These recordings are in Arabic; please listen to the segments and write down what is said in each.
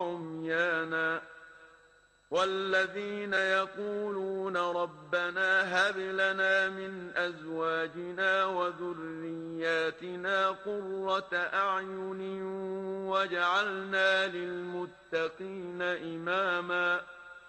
عميانا والذين يقولون ربنا هب لنا من أزواجنا وذرياتنا قرة أعين واجعلنا للمتقين إماما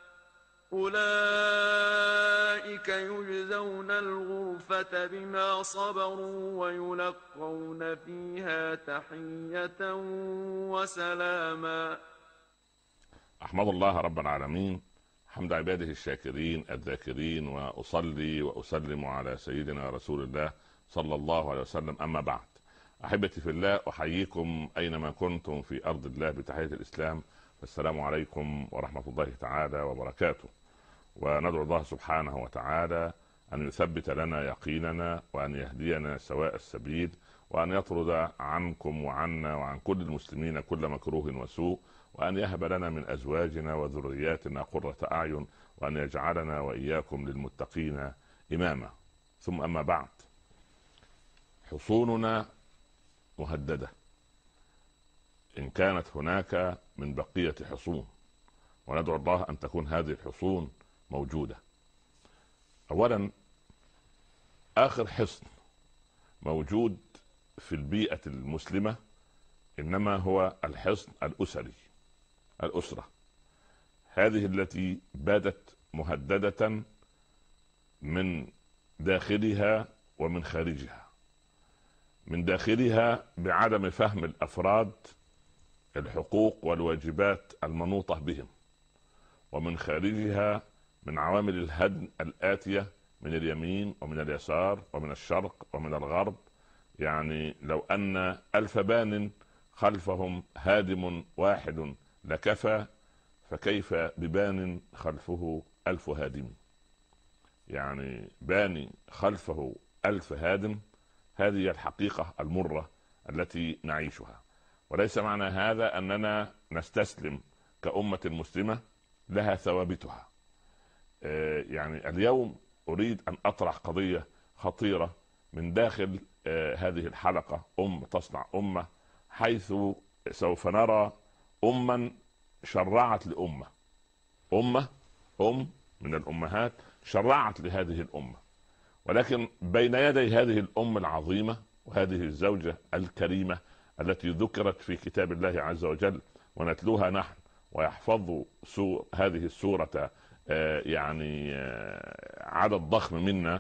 أولئك يجزون الغرفة بما صبروا ويلقون فيها تحية وسلاما. أحمد الله رب العالمين حمد عباده الشاكرين الذاكرين، وأصلي وأسلم على سيدنا رسول الله صلى الله عليه وسلم. أما بعد، أحبتي في الله، أحييكم أينما كنتم في أرض الله بتحية الإسلام، السلام عليكم ورحمة الله تعالى وبركاته. وندعو الله سبحانه وتعالى أن يثبت لنا يقيننا، وأن يهدينا سواء السبيل، وأن يطرد عنكم وعنا وعن كل المسلمين كل مكروه وسوء، وأن يهب لنا من أزواجنا وذرياتنا قرة أعين، وأن يجعلنا وإياكم للمتقين إماما. ثم أما بعد، حصوننا مهددة إن كانت هناك من بقية حصون، وندعو الله أن تكون هذه الحصون موجودة. أولا، آخر حصن موجود في البيئة المسلمة إنما هو الحصن الأسري، الأسرة هذه التي باتت مهددة من داخلها ومن خارجها. من داخلها بعدم فهم الأفراد الحقوق والواجبات المنوطة بهم، ومن خارجها من عوامل الهدم الآتية من اليمين ومن اليسار ومن الشرق ومن الغرب. يعني لو أن 1000 بان خلفهم هادم واحد لكفى، فكيف ببان خلفه 1000 هادم؟ يعني باني خلفه 1000 هادم، هذه الحقيقة المرة التي نعيشها. وليس معنى هذا أننا نستسلم كأمة مسلمة لها ثوابتها. يعني اليوم أريد أن أطرح قضية خطيرة من داخل هذه الحلقة، تصنع أمة، حيث سوف نرى أمة شرعت لأمة، أم من الأمهات شرعت لهذه الأمة. ولكن بين يدي هذه الأم العظيمة وهذه الزوجة الكريمة التي ذكرت في كتاب الله عز وجل ونتلوها نحن، ويحفظ هذه السورة يعني عدد ضخم منا،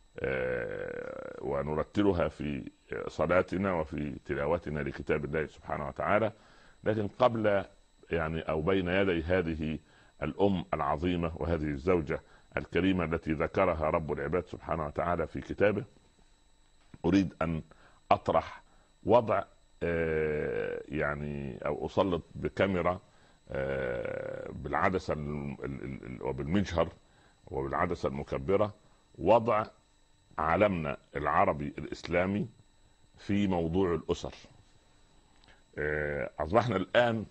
ونرتلها في صلاتنا وفي تلاوتنا لكتاب الله سبحانه وتعالى. لكن قبل أو بين يدي هذه الأم العظيمة وهذه الزوجة الكريمة التي ذكرها رب العباد سبحانه وتعالى في كتابه، أريد أن أطرح وضع أو أسلط بكاميرا بالعدسة وبالمجهر وبالعدسة المكبرة وضع عالمنا العربي الإسلامي في موضوع الأسر. أصبحنا الآن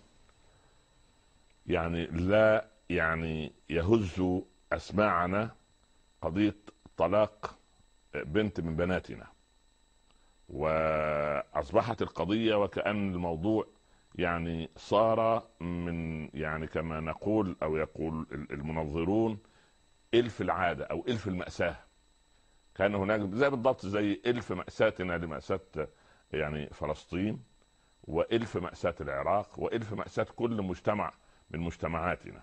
لا يهز أسماعنا قضية طلاق بنت من بناتنا، وأصبحت القضية وكأن الموضوع صار من كما نقول أو يقول المنظرون إلف العادة أو إلف المأساة. كان هناك بالضبط زي إلف مأساتنا لمأساة فلسطين، وإلف مأساة العراق، وإلف مأساة كل مجتمع من مجتمعاتنا.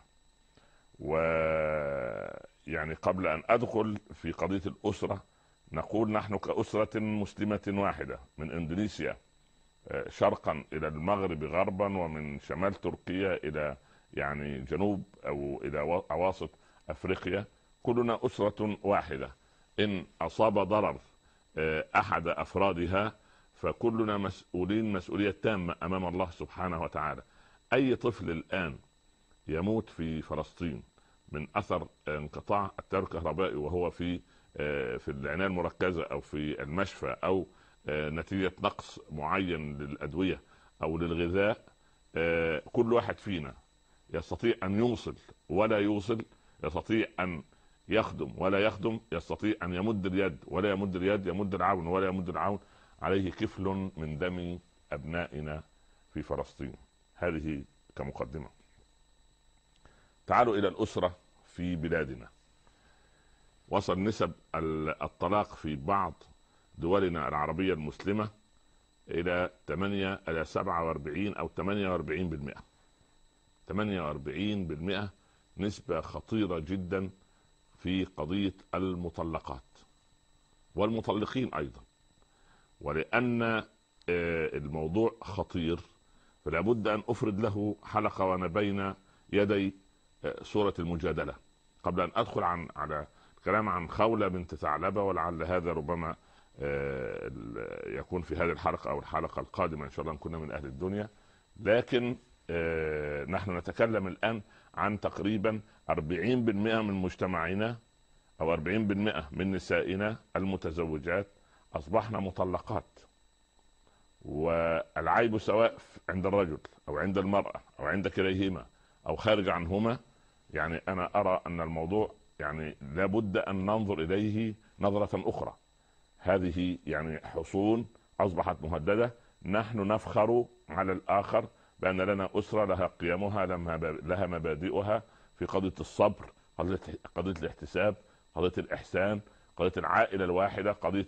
قبل أن أدخل في قضية الأسرة، نقول نحن كأسرة مسلمة واحدة من إندونيسيا شرقا إلى المغرب غربا، ومن شمال تركيا إلى جنوب أو إلى أواسط أفريقيا، كلنا أسرة واحدة. إن أصاب ضرر أحد أفرادها فكلنا مسؤولين مسؤولية تامة أمام الله سبحانه وتعالى. أي طفل الآن يموت في فلسطين من أثر انقطاع التيار الكهربائي وهو في العناية المركزة أو في المشفى، أو نتيجة نقص معين للأدوية أو للغذاء، كل واحد فينا يستطيع أن يوصل ولا يوصل، يستطيع أن يخدم ولا يخدم، يستطيع أن يمد اليد ولا يمد اليد، يمد العون ولا يمد العون، عليه كفل من دم أبنائنا في فلسطين. هذه كمقدمة. تعالوا إلى الأسرة في بلادنا. وصل نسب الطلاق في بعض دولنا العربية المسلمة إلى 47 أو 48%. 48% نسبة خطيرة جدا في قضية المطلقات والمطلقين أيضا. ولأن الموضوع خطير فلا بد أن أفرد له حلقة وأنا بين يدي سورة المجادلة قبل أن أدخل على الكلام عن خولة بنت ثعلبة، ولعل هذا ربما يكون في هذه الحلقة أو الحلقة القادمة إن شاء الله نكون من أهل الدنيا. لكن نحن نتكلم الآن عن تقريبا 40% من مجتمعنا أو 40% من نسائنا المتزوجات أصبحنا مطلقات. والعيب سواء عند الرجل أو عند المرأة أو عند كليهما أو خارج عنهما. يعني أنا أرى أن الموضوع يعني لابد أن ننظر إليه نظرة أخرى. هذه يعني حصون أصبحت مهددة. نحن نفخر على الآخر بأن لنا أسرة لها قيمها لها مبادئها في قضية الصبر، قضية الاحتساب، قضية الإحسان، قضية العائلة الواحدة، قضية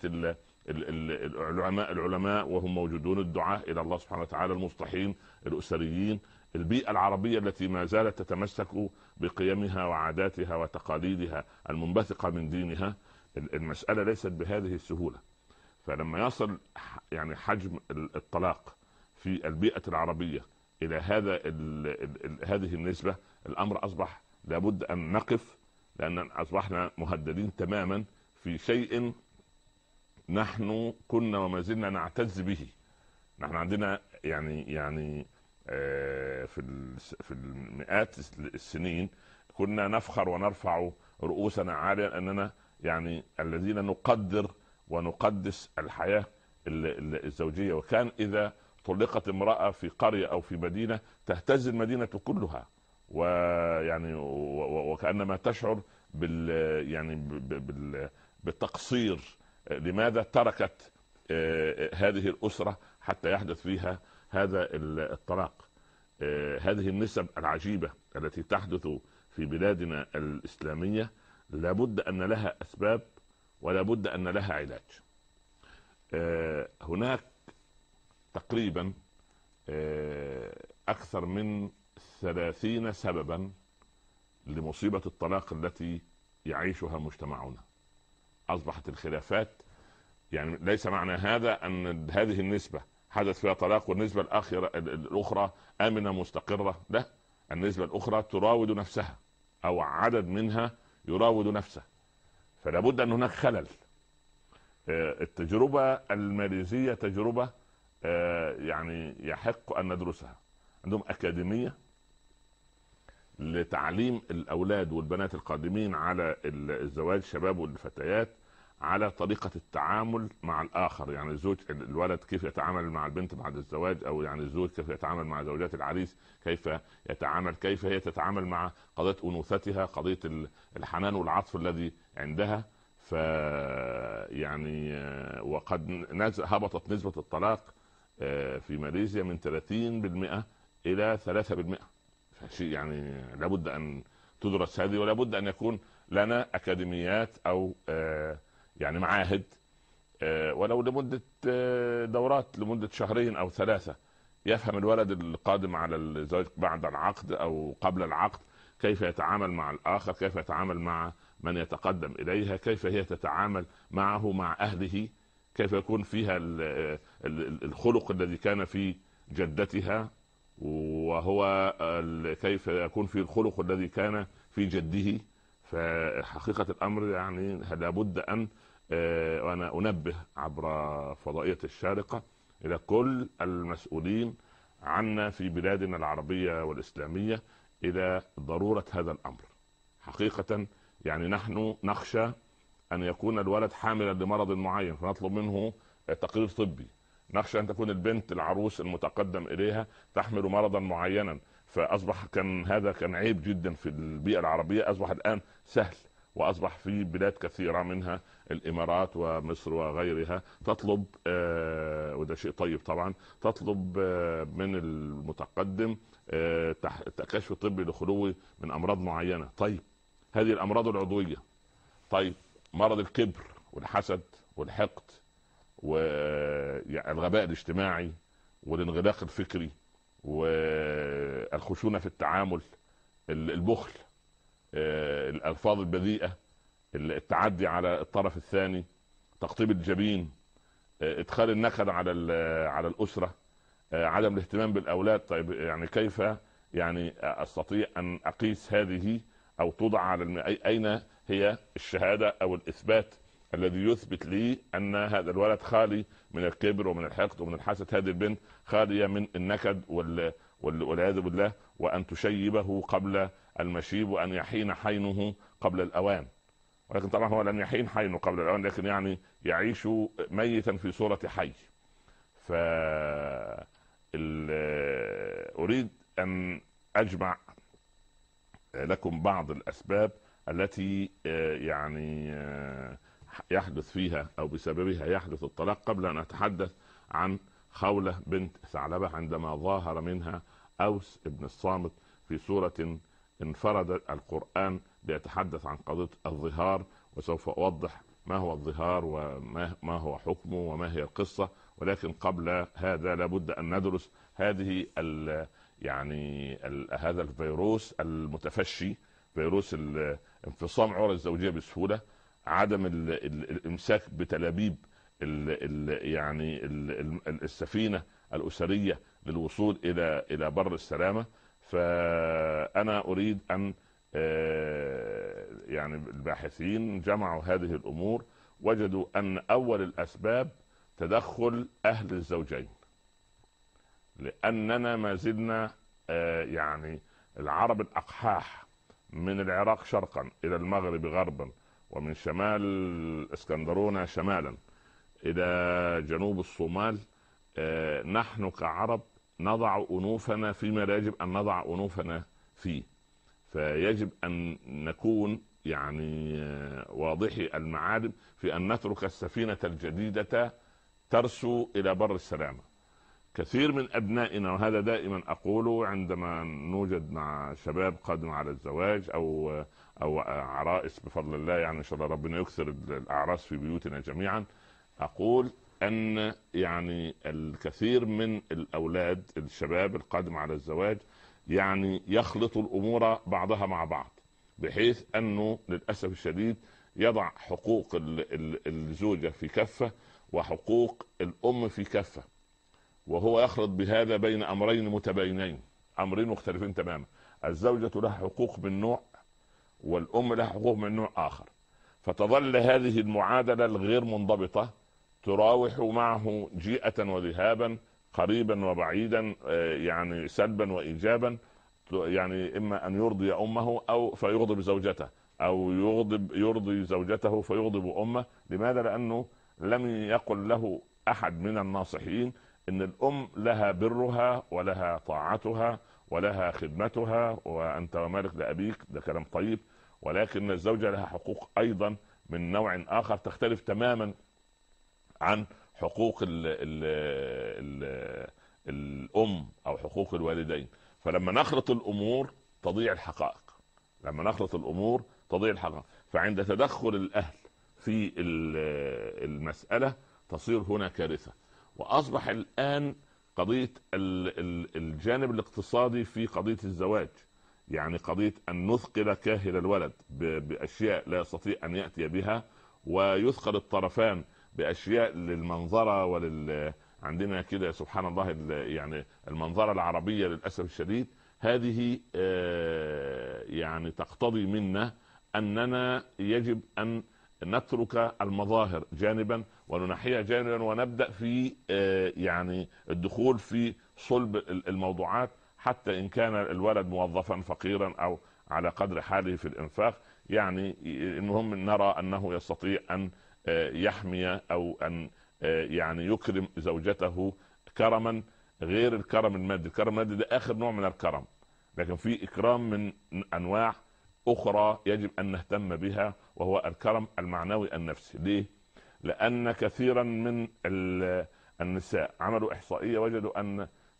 العلماء وهم موجودون، الدعاء إلى الله سبحانه وتعالى، المصلحين الأسريين، البيئة العربية التي ما زالت تتمسك بقيمها وعاداتها وتقاليدها المنبثقة من دينها. المسألة ليست بهذه السهولة. فلما يصل يعني حجم الطلاق في البيئة العربية إلى هذه النسبة، الأمر أصبح لابد أن نقف، لأن أصبحنا مهددين تماما في شيء نحن كنا وما زلنا نعتز به. نحن عندنا يعني في المئات السنين كنا نفخر ونرفع رؤوسنا عاليا أننا يعني الذين نقدر ونقدس الحياة الزوجية. وكان إذا طلقت امرأة في قرية أو في مدينة تهتز المدينة كلها، ويعني وكأنما تشعر بالتقصير. لماذا تركت هذه الأسرة حتى يحدث فيها هذا الطلاق؟ هذه النسب العجيبة التي تحدث في بلادنا الإسلامية لابد أن لها أسباب ولابد أن لها علاج. هناك تقريبا أكثر من 30 سببا لمصيبة الطلاق التي يعيشها مجتمعنا. أصبحت الخلافات يعني ليس معنى هذا أن هذه النسبة حدث فيها طلاق والنسبة الأخرى آمنة مستقرة. لا، النسبة الأخرى تراود نفسها أو عدد منها يراود نفسه. فلا بد أن هناك خلل. التجربة الماليزية تجربة يعني يحق أن ندرسها. عندهم أكاديمية لتعليم الأولاد والبنات القادمين على الزواج، شباب والفتيات، على طريقة التعامل مع الآخر. يعني الزوج الولد كيف يتعامل مع البنت بعد الزواج، أو يعني الزوج كيف يتعامل مع زوجات العريس، كيف يتعامل، كيف هي تتعامل مع قضية أنوثتها، قضية الحنان والعطف الذي عندها. يعني وقد هبطت نسبة الطلاق في ماليزيا من 30% إلى 3%. فشيء يعني لابد أن تدرس هذه، ولابد أن يكون لنا أكاديميات أو يعني معاهد ولو لمدة دورات لمدة 2 أو 3 يفهم الولد القادم على الزواج بعد العقد أو قبل العقد كيف يتعامل مع الآخر، كيف يتعامل مع من يتقدم إليها، كيف هي تتعامل معه مع أهله، كيف يكون فيها الخلق الذي كان في جدتها، وهو كيف يكون في الخلق الذي كان في جده. فحقيقة الأمر يعني لابد أن وأنا أنبه عبر فضائية الشارقة إلى كل المسؤولين عنا في بلادنا العربية والإسلامية إلى ضرورة هذا الأمر. حقيقة يعني نحن نخشى أن يكون الولد حاملا لمرض معين فنطلب منه تقرير طبي، نخشى أن تكون البنت العروس المتقدم إليها تحمل مرضا معينا، فأصبح هذا كان عيب جدا في البيئة العربية، أصبح الآن سهل، وأصبح في بلاد كثيرة منها الإمارات ومصر وغيرها تطلب وده شيء طيب طبعا، تطلب من المتقدم كشف طبي لخلوه من امراض معينه. طيب هذه الامراض العضويه. طيب مرض الكبر والحسد والحقد والغباء الاجتماعي والانغلاق الفكري والخشونه في التعامل، البخل، الالفاظ البذيئه، التعدي على الطرف الثاني، تقطيب الجبين، ادخال النكد على الاسره، عدم الاهتمام بالاولاد. طيب يعني كيف يعني استطيع ان اقيس هذه او توضع على اين هي الشهاده او الاثبات الذي يثبت لي ان هذا الولد خالي من الكبر ومن الحقد ومن الحسد، هذه البنت خاليه من النكد والعياذ بالله، وان تشيبه قبل المشيب وان يحين حينه قبل الاوان. ولكن طبعا هو لن يحين حينه قبل الاوان، لكن يعني يعيش ميتا في صوره حي. أريد أن أجمع لكم بعض الأسباب التي يعني يحدث فيها أو بسببها يحدث الطلاق، قبل أن أتحدث عن خولة بنت ثعلبة عندما ظاهر منها أوس ابن الصامت في سورة انفرد القرآن ليتحدث عن قضية الظهار، وسوف أوضح ما هو الظهار وما هو حكمه وما هي القصة. ولكن قبل هذا لابد أن ندرس هذه هذا الفيروس المتفشي، فيروس انفصام عرى الزوجية بسهولة، عدم الامساك بتلابيب السفينة الأسرية للوصول إلى بر السلامة. فأنا أريد أن الباحثين جمعوا هذه الأمور، وجدوا أن أول الأسباب تدخل أهل الزوجين، لأننا ما زلنا العرب الأقحاح من العراق شرقا إلى المغرب غربا، ومن شمال اسكندرونة شمالا إلى جنوب الصومال، نحن كعرب نضع أنوفنا فيما لا يجب أن نضع أنوفنا فيه. فيجب أن نكون واضحي المعالم في أن نترك السفينة الجديدة ترسو إلى بر السلامة. كثير من أبنائنا، وهذا دائما أقوله عندما نوجد مع شباب قادم على الزواج أو عرائس بفضل الله، إن شاء الله ربنا يكثر الأعراس في بيوتنا جميعا، أقول أن الكثير من الأولاد الشباب القادم على الزواج يخلط الأمور بعضها مع بعض، بحيث أنه للأسف الشديد يضع حقوق الزوجة في كفة وحقوق الأم في كفة، وهو يخلط بهذا بين أمرين متباينين، أمرين مختلفين تماما. الزوجة لها حقوق من نوع، والأم لها حقوق من نوع آخر، فتظل هذه المعادلة الغير منضبطة تراوح معه جيئة وذهابا، قريبا وبعيدا، سلبا وإيجابا، إما أن يرضي أمه أو فيغضب زوجته، أو يرضي زوجته فيغضب أمه. لماذا؟ لأنه لم يقل له أحد من الناصحين إن الأم لها برها ولها طاعتها ولها خدمتها، وأنت ومالك لأبيك، ده كلام طيب، ولكن الزوجة لها حقوق أيضا من نوع آخر تختلف تماما عن حقوق الأم أو حقوق الوالدين. فلما نخلط الأمور تضيع الحقائق، فعند تدخل الأهل في المسألة تصير هنا كارثة. وأصبح الآن قضية الجانب الاقتصادي في قضية الزواج، قضية أن نثقل كاهل الولد بأشياء لا يستطيع أن يأتي بها، ويثقل الطرفان بأشياء للمنظرة عندنا كده سبحان الله، المنظرة العربية للأسف الشديد هذه تقتضي منا أننا يجب أن نترك المظاهر جانبا وننحيها جانبا، ونبدأ في الدخول في صلب الموضوعات، حتى إن كان الولد موظفا فقيرا أو على قدر حاله في الإنفاق. المهم نرى أنه يستطيع أن يحمي أو أن يكرم زوجته كرما غير الكرم المادي. الكرم المادي ده آخر نوع من الكرم، لكن في إكرام من أنواع أخرى يجب أن نهتم بها، وهو الكرم المعنوي النفسي. ليه؟ لأن كثيرا من النساء عملوا إحصائية وجدوا أن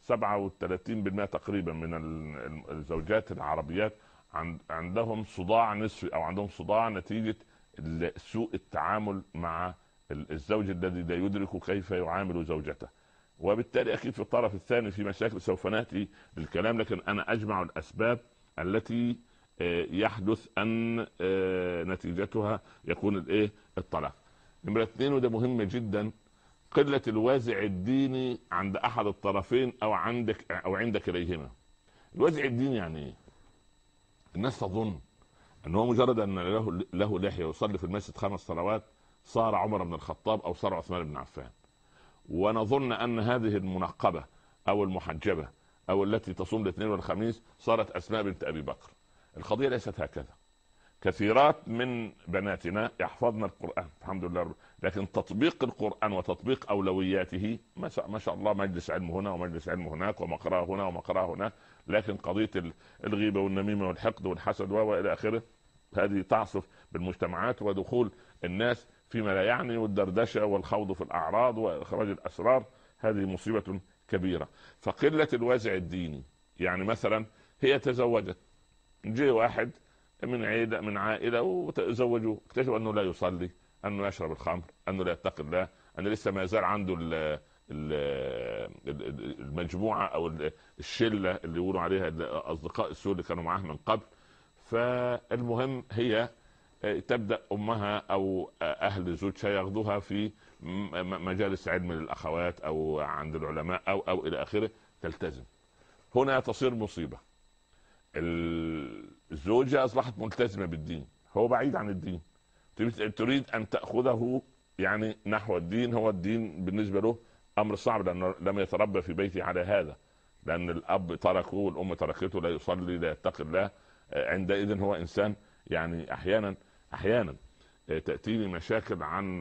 37% تقريبا من الزوجات العربيات عندهم صداع نصفي او عندهم صداع نتيجة سوء التعامل مع الزوج الذي لا يدرك كيف يعامل زوجته. وبالتالي اكيد في الطرف الثاني في مشاكل سوف ناتي للكلام، لكن انا اجمع الاسباب التي يحدث ان نتيجتها يكون الايه الطلاق. نمرة 2 وده مهم جدا، قلة الوازع الديني عند احد الطرفين او عند كليهما. الوازع الديني يعني ايه؟ الناس تظن ان هو مجرد ان له لحية ويصلي في المسجد 5 صلوات صار عمر بن الخطاب او صار عثمان بن عفان، ونظن ان هذه المنقبة او المحجبة او التي تصوم الاثنين والخميس صارت اسماء بنت ابي بكر. القضية ليست هكذا. كثيرات من بناتنا يحفظن القرآن الحمد لله، لكن تطبيق القرآن وتطبيق أولوياته ما شاء الله، مجلس علم هنا ومجلس علم هناك ومقرأة هنا ومقرأة هناك، لكن قضية الغيبة والنميمة والحقد والحسد وإلى آخره هذه تعصف بالمجتمعات، ودخول الناس فيما لا يعني، والدردشة والخوض في الأعراض وإخراج الأسرار، هذه مصيبة كبيرة. فقلة الوازع الديني، يعني مثلا هي تزوجت، جاء واحد من عائله وتزوجوا، اكتشفوا انه لا يصلي، انه يشرب الخمر، انه لا يتقي الله، انه لسه ما زال عنده المجموعه او الشله اللي يقولوا عليها اصدقاء السوء اللي كانوا معاه من قبل. فالمهم هي تبدا امها او اهل الزوج ياخذوها في مجالس علم للاخوات او عند العلماء او الى اخره، تلتزم. هنا تصير مصيبه. الزوجة أصبحت ملتزمة بالدين، هو بعيد عن الدين، تريد أن تأخذه يعني نحو الدين. هو الدين بالنسبة له أمر صعب لأنه لم يتربى في بيته على هذا، لأن الأب تركه والأم تركته، لا يصلي لا يتقي الله. عندئذ هو إنسان يعني أحيانا تأتيني مشاكل عن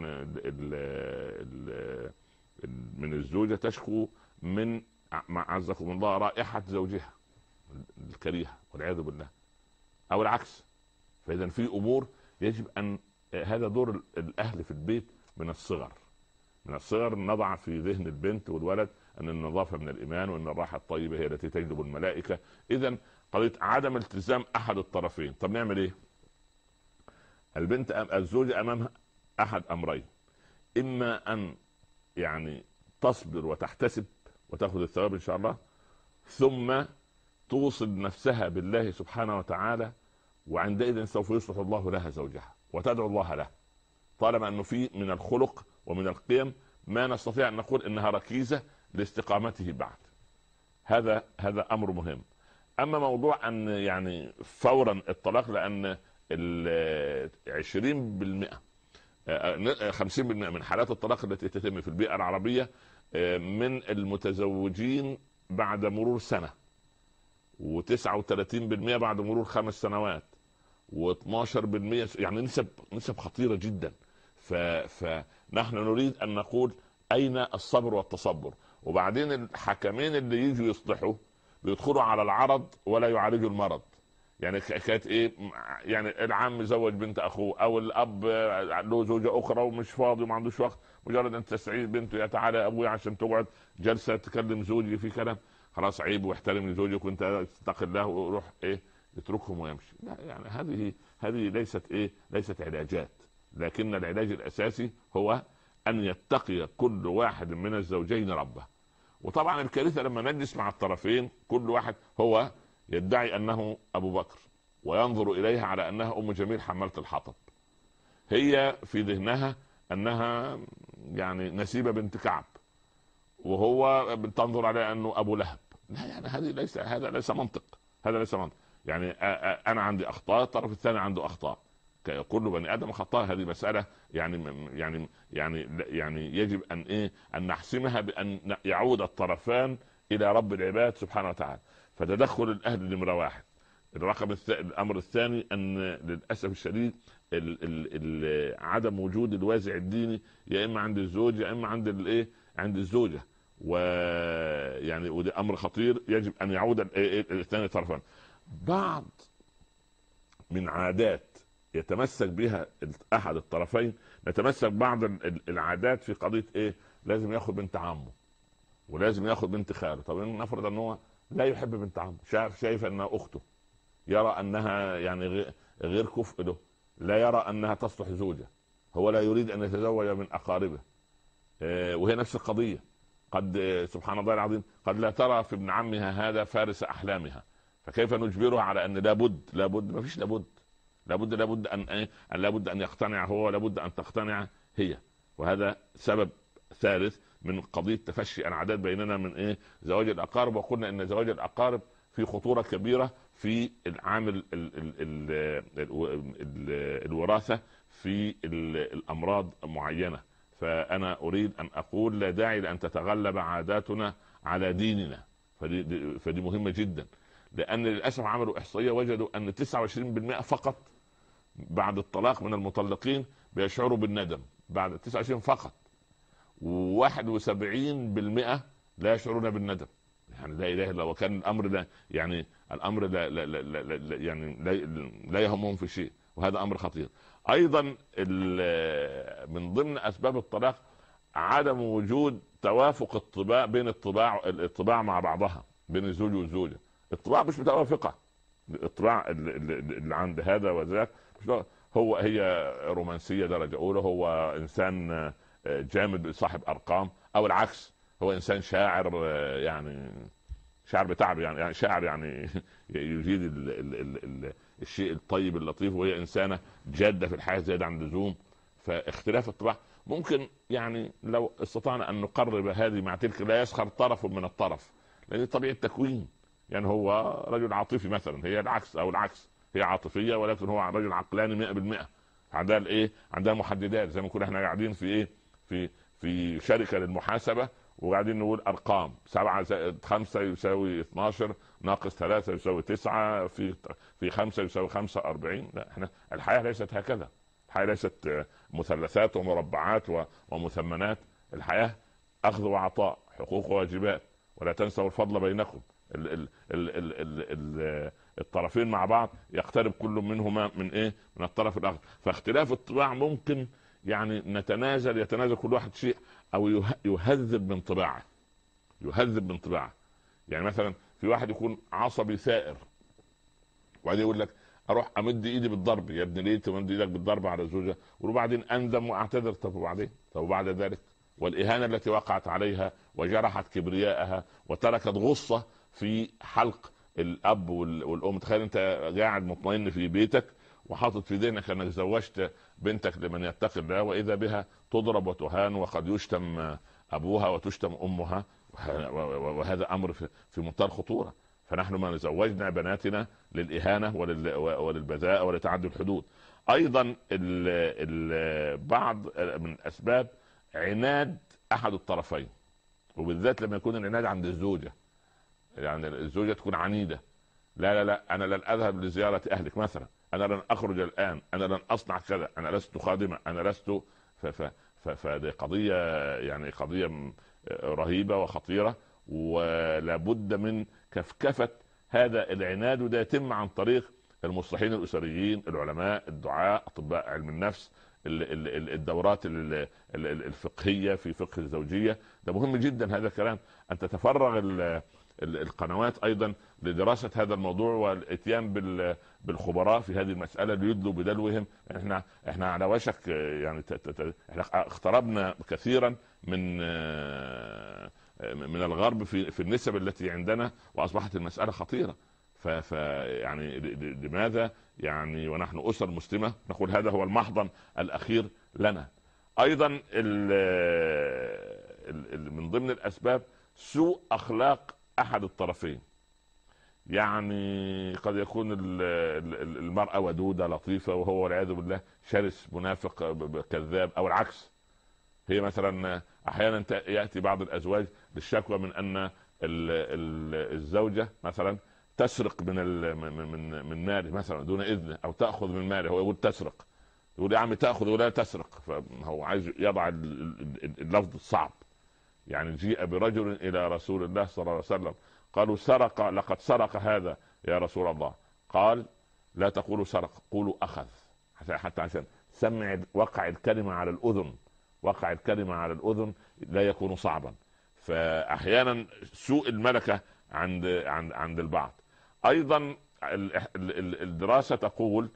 من الزوجة تشكو من عزكم الله رائحة زوجها الكريهة والعياذ بالله، او العكس. فاذا في امور يجب ان هذا دور الاهل في البيت من الصغر نضع في ذهن البنت والولد ان النظافة من الايمان، وان الراحة الطيبة هي التي تجلب الملائكة. اذا قضية عدم التزام احد الطرفين، طب نعمل ايه؟ الزوجة امامها احد امرين، اما ان يعني تصبر وتحتسب وتأخذ الثواب ان شاء الله، ثم توصل نفسها بالله سبحانه وتعالى، وعندئذ سوف يصلح الله لها زوجها وتدعو الله له، طالما انه في من الخلق ومن القيم ما نستطيع ان نقول انها ركيزة لاستقامته بعد. هذا امر مهم. اما موضوع ان يعني فورا الطلاق، لان 20% 50% من حالات الطلاق التي تتم في البيئة العربية من المتزوجين بعد مرور سنة، و39% بعد مرور 5 سنوات، و12%، يعني نسب خطيرة جدا. فنحن نريد أن نقول أين الصبر والتصبر؟ وبعدين الحكمين اللي يجوا يصلحوا بيدخلوا على العرض ولا يعالجوا المرض. يعني كانت ايه؟ يعني العم زوج بنت اخوه، او الاب له زوجة اخرى ومش فاضي وما عندوش وقت، مجرد ان تستعيد بنته، يا تعالى يا ابوي عشان تقعد جلسة تكلم زوجي في كلام، خلاص عيب واحترم لزوجك وانت تتقي الله وروح ايه يتركهم ويمشي. لا، يعني هذه ليست علاجات، لكن العلاج الاساسي هو ان يتقي كل واحد من الزوجين ربه. وطبعا الكارثة لما نجلس مع الطرفين كل واحد هو يدعي انه ابو بكر وينظر اليها على انها ام جميل حمالة الحطب، هي في ذهنها انها يعني نسيبة بنت كعب، وهو بتنظر عليه انه ابو لهب. لا، يعني هذا ليس منطق. يعني انا عندي اخطاء، الطرف الثاني عنده اخطاء، كل بني ادم خطاء. هذه مساله يعني يجب ان نحسمها بان يعود الطرفان الى رب العباد سبحانه وتعالى. فتدخل الاهل نمرة 1. الامر الثاني ان للاسف الشديد عدم وجود الوازع الديني، يا اما عند الزوج يا اما عند الزوجه، ويعني وده امر خطير يجب ان يعود الاثنين طرفان. بعض من عادات يتمسك بها احد الطرفين، نتمسك بعض العادات في قضيه لازم ياخذ بنت عمه، ولازم ياخد بنت خاله. طب نفرض ان هو لا يحب بنت عمه، شايف انها اخته، يرى انها يعني غير كفء له، لا يرى انها تصلح زوجة، هو لا يريد ان يتزوج من اقاربه. وهي نفس القضية. قد سبحان الله العظيم قد لا ترى في ابن عمها هذا فارس احلامها، فكيف نجبرها على ان لابد ما فيش لابد ان لابد ان يقتنع هو، لابد ان تقتنع هي. وهذا سبب ثالث من قضية تفشي العادات بيننا من زواج الاقارب. وقلنا ان زواج الاقارب في خطورة كبيرة في العامل الوراثة في الامراض معينة. فانا اريد ان اقول لا داعي لان تتغلب عاداتنا على ديننا. فدي مهمة جدا، لان للاسف عملوا احصائية وجدوا ان 29% فقط بعد الطلاق من المطلقين بيشعروا بالندم بعد 29 فقط، و71% لا يشعرون بالندم. يعني لا اله الا الله. وكان الامر لا يعني الامر لا يعني لا يهمهم في شيء، وهذا امر خطير. ايضا من ضمن اسباب الطلاق عدم وجود توافق الطباع بين الطباع مع بعضها، بين الزوج والزوجه. الطباع مش متوافقه، الطباع اللي عند هذا وذاك. هي رومانسيه درجه اولى، هو انسان جامد صاحب ارقام، او العكس هو انسان شاعر، يعني شاعر بتعب، يعني شاعر يعني يجيد الشيء الطيب اللطيف، وهي انسانه جاده في الحياه زياده عن اللزوم. فاختلاف الطباع ممكن يعني لو استطعنا ان نقرب هذه مع تلك لا يسخر طرف من الطرف، لان طبيعه التكوين. يعني هو رجل عاطفي مثلا، هي العكس، او العكس هي عاطفيه ولكن هو رجل عقلاني 100%. عندها عندها محددات، زي ما كنا احنا قاعدين في في شركه للمحاسبه وقاعدين نقول ارقام 7 زائد 5 يساوي 12 ناقص 3 يساوي 9 في 5 يساوي 45. لا، احنا الحياه ليست هكذا. الحياه ليست مثلثات ومربعات ومثمنات. الحياه اخذ وعطاء، حقوق وواجبات، ولا تنسوا الفضل بينكم. ال ال ال ال ال الطرفين مع بعض يقترب كل منهما من الطرف الاخر. فاختلاف الطباع ممكن يعني يتنازل كل واحد شيء، او يهذب من طباعه. يعني مثلا في واحد يكون عصبي ثائر، وبعدين يقول لك اروح امد ايدي بالضرب. يا ابني ليه تمد ايدك بالضرب على الزوجه؟ وبعدين اندم واعتذر. طب وبعد ذلك والاهانه التي وقعت عليها وجرحت كبرياءها وتركت غصه في حلق الاب والام. تخيل انت قاعد مطمئن في بيتك وحاطط في ذهنك انك زوجت بنتك لمن يتقي الله، واذا بها تضرب وتهان، وقد يشتم ابوها وتشتم امها، وهذا امر في منتهى الخطوره. فنحن ما زوجنا بناتنا للاهانه وللبذاءه ولتعدي الحدود. ايضا بعض من اسباب عناد احد الطرفين، وبالذات لما يكون العناد عند الزوجه. يعني الزوجه تكون عنيده، لا انا لن اذهب لزياره اهلك مثلا، انا لن اخرج الان، انا لن اصنع كذا، انا لست خادمه، انا لست فهذه قضيه، يعني قضيه رهيبه وخطيره، ولا بد من كفكفه هذا العناد. وده يتم عن طريق المصلحين الاسريين، العلماء، الدعاء، اطباء علم النفس، الدورات الفقهيه في فقه الزوجيه. ده مهم جدا هذا الكلام، ان تتفرغ القنوات ايضا لدراسه هذا الموضوع والاتيان بالخبراء في هذه المساله ليدلوا بدلوهم. احنا على وشك، يعني احنا اقتربنا كثيرا من الغرب في النسب التي عندنا، واصبحت المساله خطيره. يعني لماذا يعني ونحن اسر مسلمه نقول هذا هو المحضن الاخير لنا؟ ايضا من ضمن الاسباب سوء اخلاق احد الطرفين. يعني قد يكون المرأة ودودة لطيفة وهو والعياذ بالله شرس منافق كذاب، او العكس. هي مثلا احيانا ياتي بعض الازواج للشكوى من ان الزوجة مثلا تسرق من ماله مثلا دون اذنه، او تاخذ من ماله. هو يقول تسرق، يقول يا عم تاخذ ولا تسرق. فهو عايز يضع اللفظ الصعب. يعني جيء برجل الى رسول الله صلى الله عليه وسلم، قالوا سرق، لقد سرق هذا يا رسول الله. قال لا تقولوا سرق، قولوا اخذ، حتى عشان سمع وقع الكلمة على الاذن. وقع الكلمة على الاذن لا يكون صعبا. فاحيانا سوء الملكه عند البعض. ايضا الدراسه تقول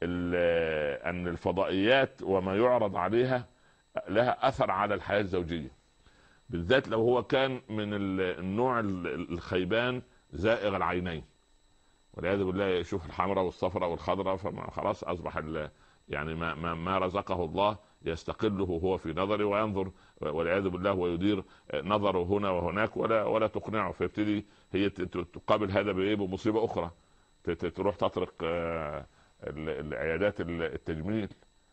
ان الفضائيات وما يعرض عليها لها اثر على الحياه الزوجيه، بالذات لو هو كان من النوع الخيبان زائغ العينين، والعياذ بالله يشوف الحمراء والصفراء والخضراء، فما خلاص اصبح يعني ما رزقه الله يستقله هو في نظره وينظر والعياذ بالله ويدير نظره هنا وهناك ولا تقنعه، فيبتدي هي تقابل هذا بمصيبه اخرى، تروح تطرق العيادات التجميل،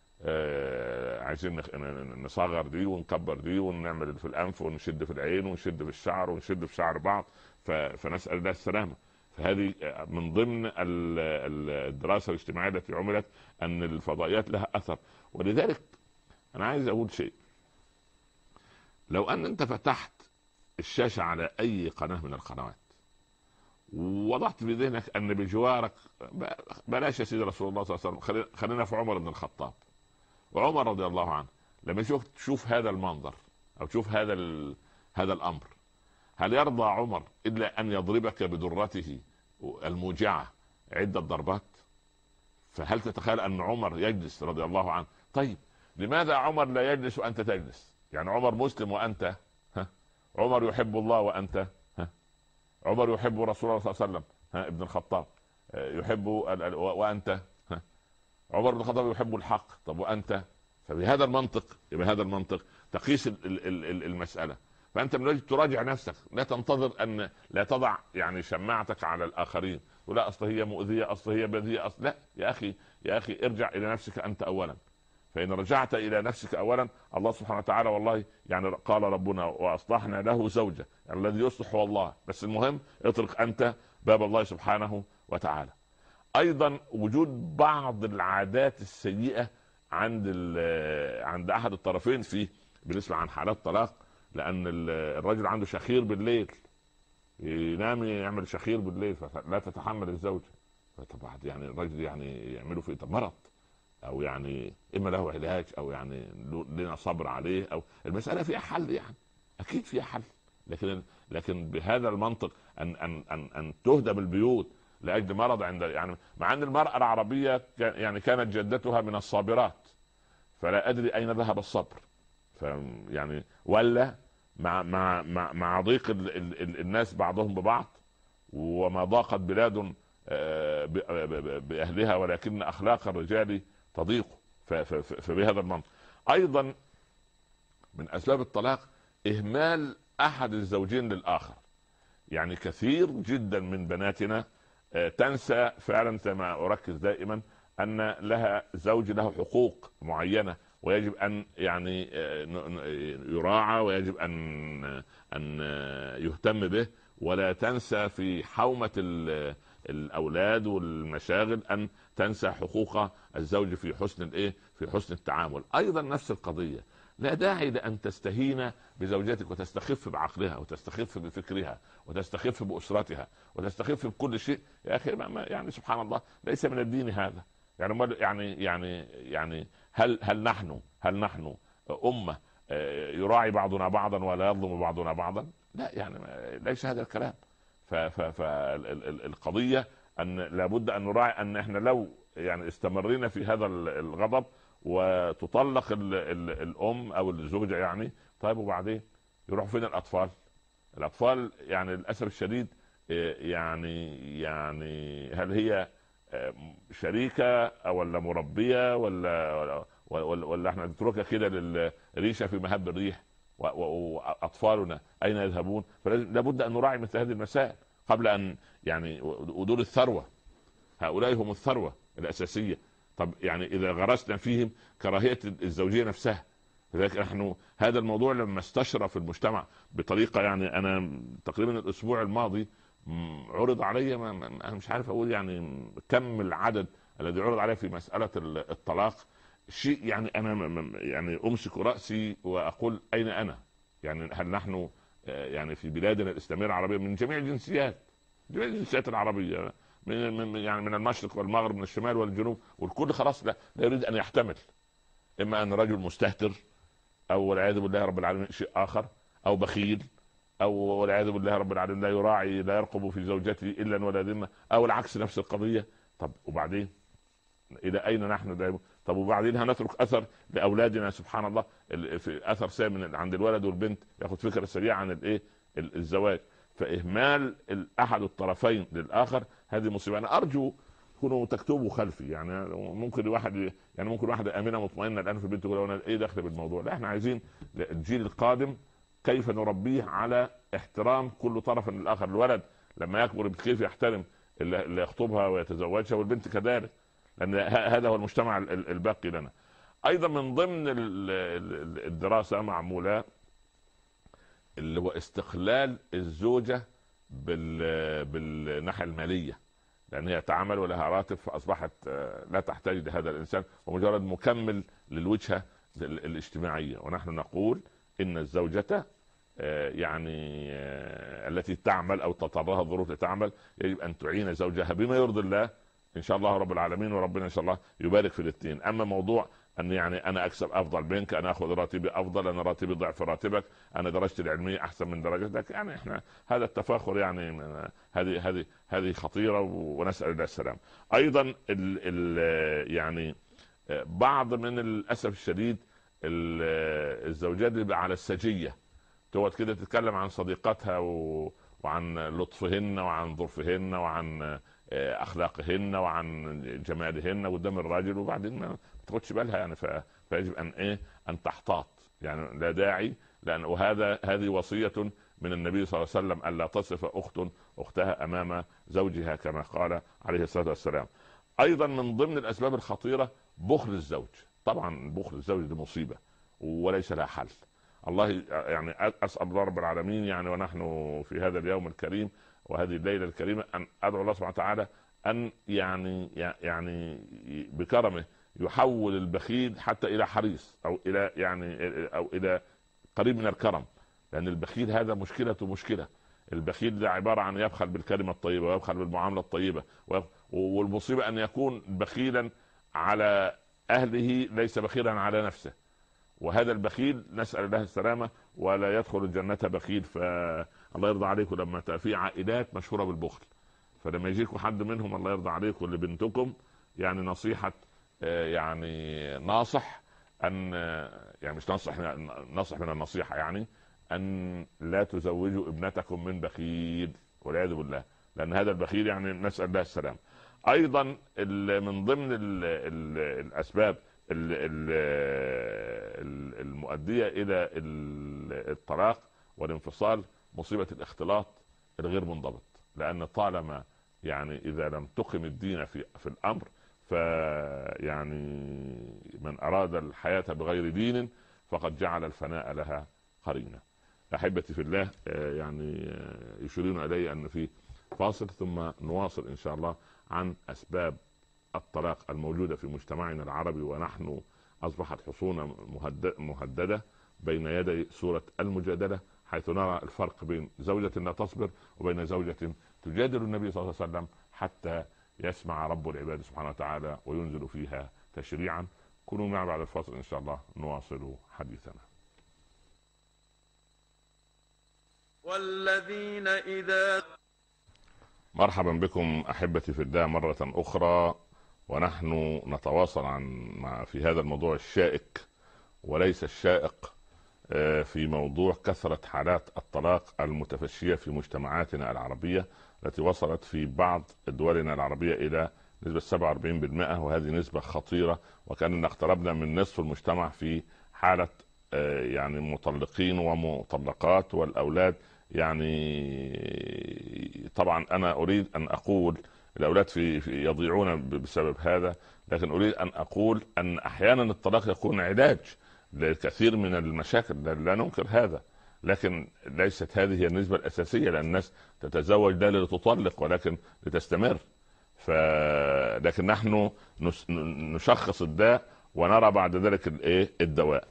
عايزين نصغر دي ونكبر دي ونعمل في الانف ونشد في العين ونشد في الشعر ونشد في شعر بعض، فنسال الله السلامه. فهذه من ضمن الدراسه الاجتماعيه التي عملت ان الفضائيات لها اثر. ولذلك انا عايز اقول شيء، لو ان انت فتحت الشاشه على اي قناه من القنوات ووضعت في ذهنك ان بجوارك بلاش يا سيدي رسول الله صلى الله عليه وسلم، خلينا في عمر بن الخطاب، وعمر رضي الله عنه لما تشوف هذا المنظر او تشوف هذا الامر، هل يرضى عمر الا ان يضربك بدرته الموجعه عده ضربات؟ فهل تتخيل ان عمر يجلس رضي الله عنه؟ طيب لماذا عمر لا يجلس وانت تجلس؟ يعني عمر مسلم وانت عمر يحب الله وانت عمر يحب رسول الله صلى الله عليه وسلم، ابن الخطاب يحب وانت عمر بن الخطاب يحب الحق، طب وانت؟ فبهذا المنطق تقيس المسألة. فانت من وجه تراجع نفسك، لا تنتظر ان لا تضع يعني شماعتك على الاخرين، ولا اصل هي مؤذية، اصل هي بذيئة، لا يا اخي ارجع الى نفسك انت اولا. فان رجعت الى نفسك اولا الله سبحانه وتعالى والله يعني قال ربنا واصلحنا له زوجه، يعني الذي يصلح هو الله، بس المهم اطرق انت باب الله سبحانه وتعالى. ايضا وجود بعض العادات السيئة عند احد الطرفين فيه، بنسمع عن حالات طلاق لان الرجل عنده شخير بالليل، ينام يعمل شخير بالليل فلا تتحمل الزوجة، فطبعا يعني الرجل يعني يعملوا فيه مرض، او يعني اما له علاج او يعني لنا صبر عليه، او المسألة فيها حل، يعني اكيد فيها حل، لكن بهذا المنطق ان تهدم البيوت لاجل مرض عند يعني مع ان المرأة العربية يعني كانت جدتها من الصابرات، فلا ادري اين ذهب الصبر، يعني ولا مع ضيق الناس بعضهم ببعض، وما ضاقت بلاد باهلها ولكن اخلاق الرجال تضيق، فبهذا المنطق. ايضا من اسباب الطلاق اهمال احد الزوجين للاخر، يعني كثير جدا من بناتنا تنسى فعلا كما اركز دائما ان لها زوج له حقوق معينة ويجب ان يعني يراعى ويجب ان يهتم به، ولا تنسى في حومة الاولاد والمشاغل ان تنسى حقوق الزوج في حسن التعامل. ايضا نفس القضية، لا داعي لان تستهين بزوجتك وتستخف بعقلها وتستخف بفكرها وتستخف باسرتها وتستخف بكل شيء، يا اخي يعني سبحان الله ليس من الدين هذا. يعني هل نحن أمة يراعي بعضنا بعضا ولا يظلم بعضنا بعضا؟ لا، يعني ليس هذا الكلام. فالقضية ان لابد ان نراعي ان احنا لو يعني استمرينا في هذا الغضب وتطلق الام او الزوجة، يعني طيب وبعدين يروح فين الاطفال؟ يعني للاسف الشديد يعني هل هي شريكة او ولا مربية ولا احنا نتركها كده للريشة في مهب الريح، واطفالنا اين يذهبون؟ فلابد ان نراعي مثل هذه المسائل قبل ان يعني ودول الثروة، هؤلاء هم الثروة الاساسية. طب يعني اذا غرسنا فيهم كراهية الزوجية نفسها، لذلك نحن هذا الموضوع لما استشرى في المجتمع بطريقة، يعني انا تقريبا الاسبوع الماضي عرض علي انا مش عارف اقول يعني كم العدد الذي عرض عليه في مسألة الطلاق، شيء يعني انا يعني امسك رأسي واقول اين انا؟ يعني هل نحن يعني في بلادنا الاسلامية العربية من جميع الجنسيات العربية، من المشرق والمغرب، من الشمال والجنوب، والكل خلاص لا يريد ان يحتمل، اما ان رجل مستهتر او والعياذ بالله رب العالمين شيء اخر، او بخيل، او والعياذ بالله رب العالمين لا يراعي، لا يرقب في زوجته الا ولا ذمه، او العكس نفس القضيه. طب وبعدين الى اين نحن دائما؟ طب وبعدين هنترك اثر لاولادنا؟ سبحان الله، في اثر سامن عند الولد والبنت ياخذ فكره سريعه عن الايه الزواج. فاهمال احد الطرفين للاخر هذه مصيبه. انا ارجو كونوا تكتبوا خلفي، يعني ممكن واحد امنه مطمئنه الان في البيت تقول انا ايه دخل بالموضوع؟ لا، احنا عايزين الجيل القادم كيف نربيه على احترام كل طرف للاخر. الولد لما يكبر كيف يحترم اللي يخطبها ويتزوجها، والبنت كذلك، لان هذا هو المجتمع الباقي لنا. ايضا من ضمن الدراسه معموله اللي هو استقلال الزوجه بالناحيه الماليه، لان هي تعمل ولها راتب، فاصبحت لا تحتاج لهذا الانسان ومجرد مكمل للوجهه الاجتماعيه. ونحن نقول ان الزوجه التي تعمل او تضطرها الظروف لتعمل يجب ان تعين زوجها بما يرضي الله ان شاء الله رب العالمين، وربنا ان شاء الله يبارك في الاثنين. اما موضوع ان انا اكسب افضل منك، انا اخذ راتبي افضل، انا راتبي ضعف راتبك، انا درجتي العلميه احسن من درجتك، يعني احنا هذا التفاخر هذه خطيره، ونسال الله السلام. ايضا بعض من الاسف الشديد الزوجات بيبقى على السجيه، تقعد كده تتكلم عن صديقاتها وعن لطفهن وعن ظرفهن وعن اخلاقهن وعن جمالهن قدام الراجل، وبعدين ما تاخدش بالها يعني. فيجب ان تحتاط، يعني لا داعي، لان هذه وصيه من النبي صلى الله عليه وسلم الا تصف اخت اختها امام زوجها كما قال عليه الصلاه والسلام. ايضا من ضمن الاسباب الخطيره بخل الزوج. طبعا بخل الزوج دي مصيبه وليس لها حل. الله اسال الله رب العالمين ونحن في هذا اليوم الكريم وهذه الليله الكريمه ان ادعو الله سبحانه وتعالى ان بكرمه يحول البخيل حتى الى حريص او الى قريب من الكرم، لان البخيل هذا مشكله. البخيل ده عباره عن يبخل بالكلمه الطيبه ويبخل بالمعامله الطيبه، والمصيبه ان يكون بخيلا على اهله ليس بخيلا على نفسه، وهذا البخيل نسأل الله السلامة ولا يدخل الجنة بخيل. فالله يرضى عليكم لما في عائلات مشهورة بالبخل، فلما يجيكم حد منهم الله يرضى عليكم لبنتكم نصيحة ناصح أن مش نصح من النصيحة، أن لا تزوجوا ابنتكم من بخيل والعياذ بالله، لأن هذا البخيل نسأل الله السلام. أيضا من ضمن الأسباب المؤدية إلى الطلاق والانفصال مصيبة الاختلاط الغير منضبط، لأن طالما إذا لم تقم الدين في الأمر من أراد الحياة بغير دين فقد جعل الفناء لها قرينة. أحبتي في الله يشيرون إلي أن في فاصل ثم نواصل إن شاء الله عن أسباب الطلاق الموجودة في مجتمعنا العربي، ونحن أصبحت حصونة مهددة بين يدي سورة المجادلة، حيث نرى الفرق بين زوجة لا تصبر وبين زوجة تجادل النبي صلى الله عليه وسلم حتى يسمع رب العباد سبحانه وتعالى وينزل فيها تشريعا. كونوا معنا بعد الفاصل إن شاء الله نواصل حديثنا. والذين إذا مرحبا بكم أحبتي في الله مرة أخرى، ونحن نتواصل في هذا الموضوع الشائك وليس الشائق، في موضوع كثرة حالات الطلاق المتفشية في مجتمعاتنا العربية التي وصلت في بعض دولنا العربية إلى نسبة 47%، وهذه نسبة خطيرة، وكأننا اقتربنا من نصف المجتمع في حالة مطلقين ومطلقات والأولاد. طبعا أنا أريد أن أقول الأولاد يضيعون بسبب هذا، لكن أريد أن أقول أن أحيانا الطلاق يكون علاج لكثير من المشاكل، لا ننكر هذا، لكن ليست هذه هي النسبة الأساسية، لأن الناس تتزوج لا لتطلق ولكن لتستمر. لكن نحن نشخص الداء ونرى بعد ذلك الدواء.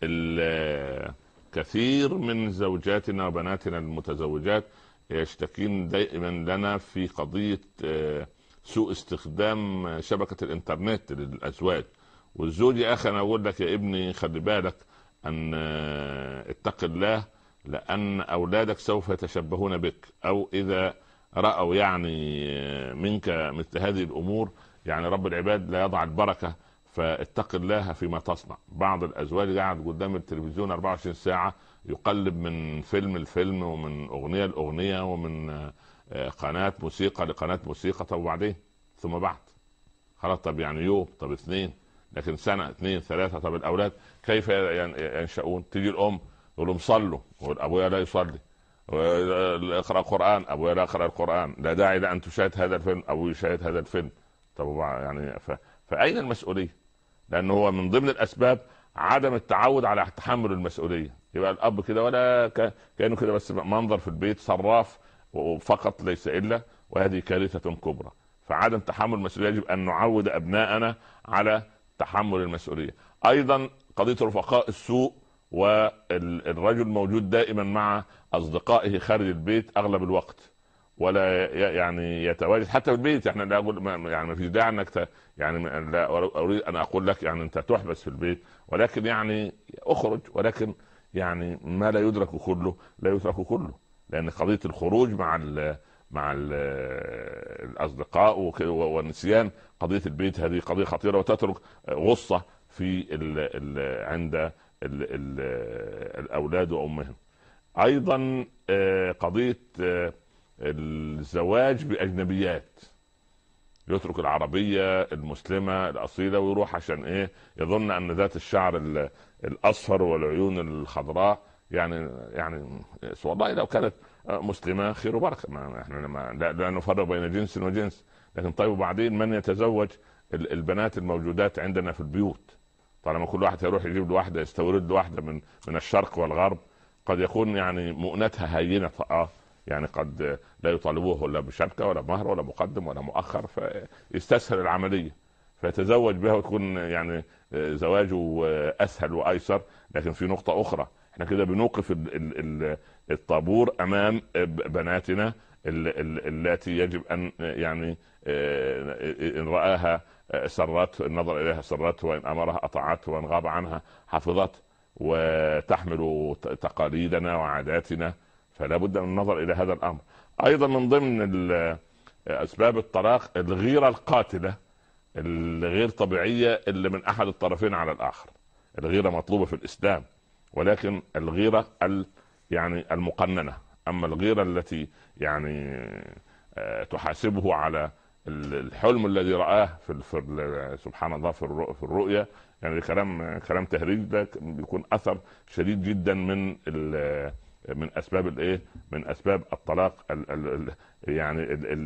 كثير من زوجاتنا وبناتنا المتزوجات يشتكين دائما لنا في قضية سوء استخدام شبكة الانترنت للأزواج. والزوج يا أخي أنا أقول لك يا ابني خلي بالك أن اتق الله، لأن أولادك سوف يتشبهون بك، أو إذا رأوا يعني منك مثل هذه الأمور، يعني رب العباد لا يضع البركة. فاتق الله فيما تصنع. بعض الأزواج قاعد قدام التلفزيون 24 ساعة يقلب من فيلم لفيلم، ومن أغنية لأغنية، ومن قناة موسيقى لقناة موسيقى. طب وبعدين؟ ثم بعد خلاص. طب يعني يوم، طب اثنين، لكن سنة، اثنين، ثلاثة. طب الأولاد كيف ينشأون؟ تيجي الأم يقول لهم صلوا، وأبويا لا يصلي. اقرأ قرآن، أبويا لا يقرأ القرآن. لا داعي لأن تشاهد هذا الفيلم، أبوي يشاهد هذا الفيلم. طب يعني فأين المسؤولية؟ لأنه هو من ضمن الأسباب عدم التعود على تحمل المسؤولية. يبقى الأب كده ولا كأنه كده بس منظر في البيت، صراف فقط ليس إلا، وهذه كارثة كبرى. فعدم تحمل المسؤولية يجب أن نعود أبناءنا على تحمل المسؤولية. أيضا قضية رفقاء السوء، والرجل موجود دائما مع أصدقائه خارج البيت أغلب الوقت، ولا يعني يتواجد حتى في البيت. يعني لا أقول يعني ما فيش داعي أنك يعني لا أريد أن أقول لك يعني أنت تحبس في البيت، ولكن يعني أخرج. ولكن يعني ما لا يدرك كله لا يترك كله، لأن قضية الخروج مع الأصدقاء والنسيان قضية البيت هذه قضية خطيرة، وتترك غصة في عند الأولاد وأمهم. أيضا قضية الزواج بأجنبيات، يترك العربية المسلمة الأصيلة ويروح عشان إيه؟ يظن أن ذات الشعر الأصفر والعيون الخضراء يعني والله لو كانت مسلمة خير وبركة. احنا لا نفرق بين جنس وجنس. لكن طيب وبعدين من يتزوج البنات الموجودات عندنا في البيوت؟ طالما كل واحد يروح يجيب له واحدة، يستورد له واحدة من الشرق والغرب، قد يكون يعني مؤنتها هينة. يعني قد لا يطالبوه ولا بشبكة ولا مهر ولا مقدم ولا مؤخر، فيستسهل العملية فيتزوج بها، ويكون يعني زواجه أسهل وأيسر. لكن في نقطة أخرى، احنا كده بنوقف الطابور أمام بناتنا التي يجب أن يعني إن رآها سرته، النظر إليها سرته، وإن أمرها أطاعته، وإن غاب عنها حفظته، وتحمل تقاليدنا وعاداتنا. فلا بد من النظر إلى هذا الأمر. أيضا من ضمن أسباب الطلاق الغيرة القاتلة الغير طبيعية اللي من أحد الطرفين على الآخر. الغيرة مطلوبة في الإسلام، ولكن الغيرة يعني المقننة. أما الغيرة التي يعني تحاسبه على الحلم الذي رآه في سبحان الله في الرؤيا، يعني كلام تهريج، ده بيكون أثر شديد جدا من اسباب الايه، من اسباب الطلاق يعني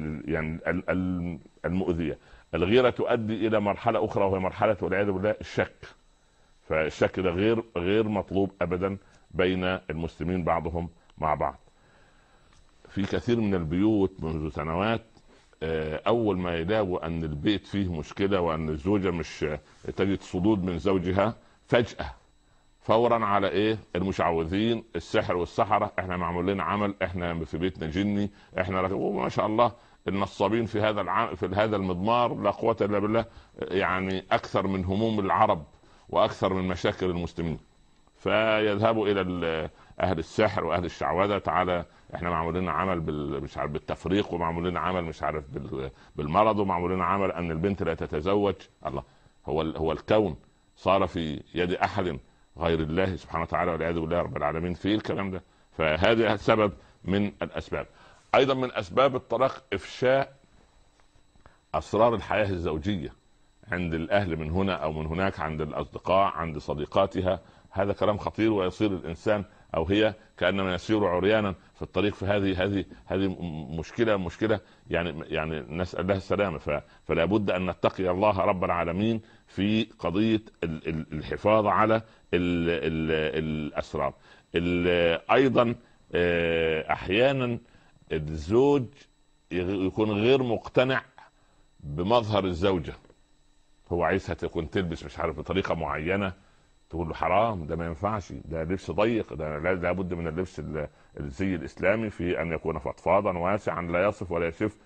المؤذيه. الغيره تؤدي الى مرحله اخرى، وهي مرحله والعياذ بالله الشك. فالشك ده غير مطلوب ابدا بين المسلمين بعضهم مع بعض. في كثير من البيوت منذ سنوات اول ما يلاقوا ان البيت فيه مشكله، وان الزوجه مش تجد صدود من زوجها، فجاه فورا على ايه؟ المشعوذين، السحر والسحرة. احنا معمول لنا عمل، احنا في بيتنا جني، احنا ما شاء الله النصابين في هذا المضمار لا قوة الا بالله، يعني اكثر من هموم العرب واكثر من مشاكل المسلمين. فيذهبوا الى اهل السحر واهل الشعوذة، تعالى احنا معمول لنا عمل مش عارف بالتفريق، ومعمول لنا عمل مش عارف بالمرض، ومعمول لنا عمل ان البنت لا تتزوج. الله، هو الكون صار في يد احد غير الله سبحانه وتعالى، والعياذ بالله رب العالمين في الكلام ده. فهذا سبب من الأسباب. أيضا من أسباب الطلاق إفشاء أسرار الحياة الزوجية عند الأهل من هنا أو من هناك، عند الأصدقاء، عند صديقاتها. هذا كلام خطير، ويصير الإنسان أو هي كأنما يسير عريانا في الطريق. فهذه مشكلة يعني نسأل الله السلامة. فلا بد أن نتقي الله رب العالمين في قضية الحفاظ على الأسرار. أيضا أحيانا الزوج يكون غير مقتنع بمظهر الزوجة، هو عايزها تكون تلبس مش عارف بطريقة معينة، تقول له حرام، ده ما ينفعش، ده لبس ضيق، ده لا بد من اللبس الزي الإسلامي في أن يكون فضفاضا واسعا لا يصف ولا يشف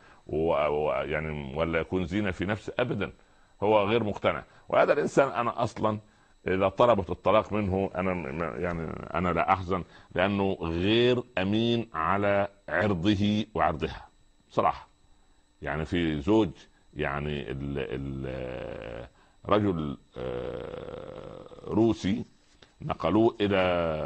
يعني ولا يكون زينة في نفسه أبدا. هو غير مقتنع. وهذا الإنسان أنا أصلا اذا طلبت الطلاق منه انا لا احزن، لانه غير امين على عرضه وعرضها صراحه. يعني في زوج، يعني رجل روسي نقلوه الى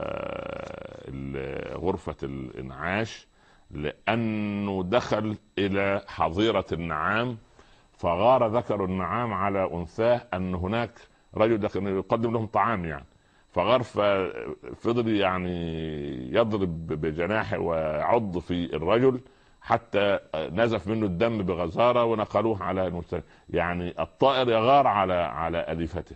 غرفة الانعاش لانه دخل الى حظيرة النعام، فغار ذكر النعام على انثاه ان هناك رجل يقدم لهم طعام يعني، فغار ففضل يعني يضرب بجناحه ويعض في الرجل حتى نزف منه الدم بغزارة ونقلوه على المستشفى. يعني الطائر يغار على أليفته.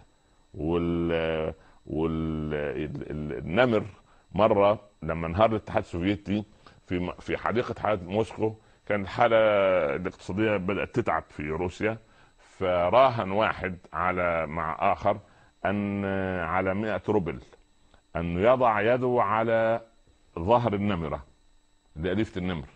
والنمر مرة لما انهار الاتحاد السوفيتي في حديقة حياة موسكو، كان الحالة الاقتصادية بدأت تتعب في روسيا، فراهن واحد مع آخر أن على 100 روبل أن يضع يده على ظهر النمرة لأليفة النمر،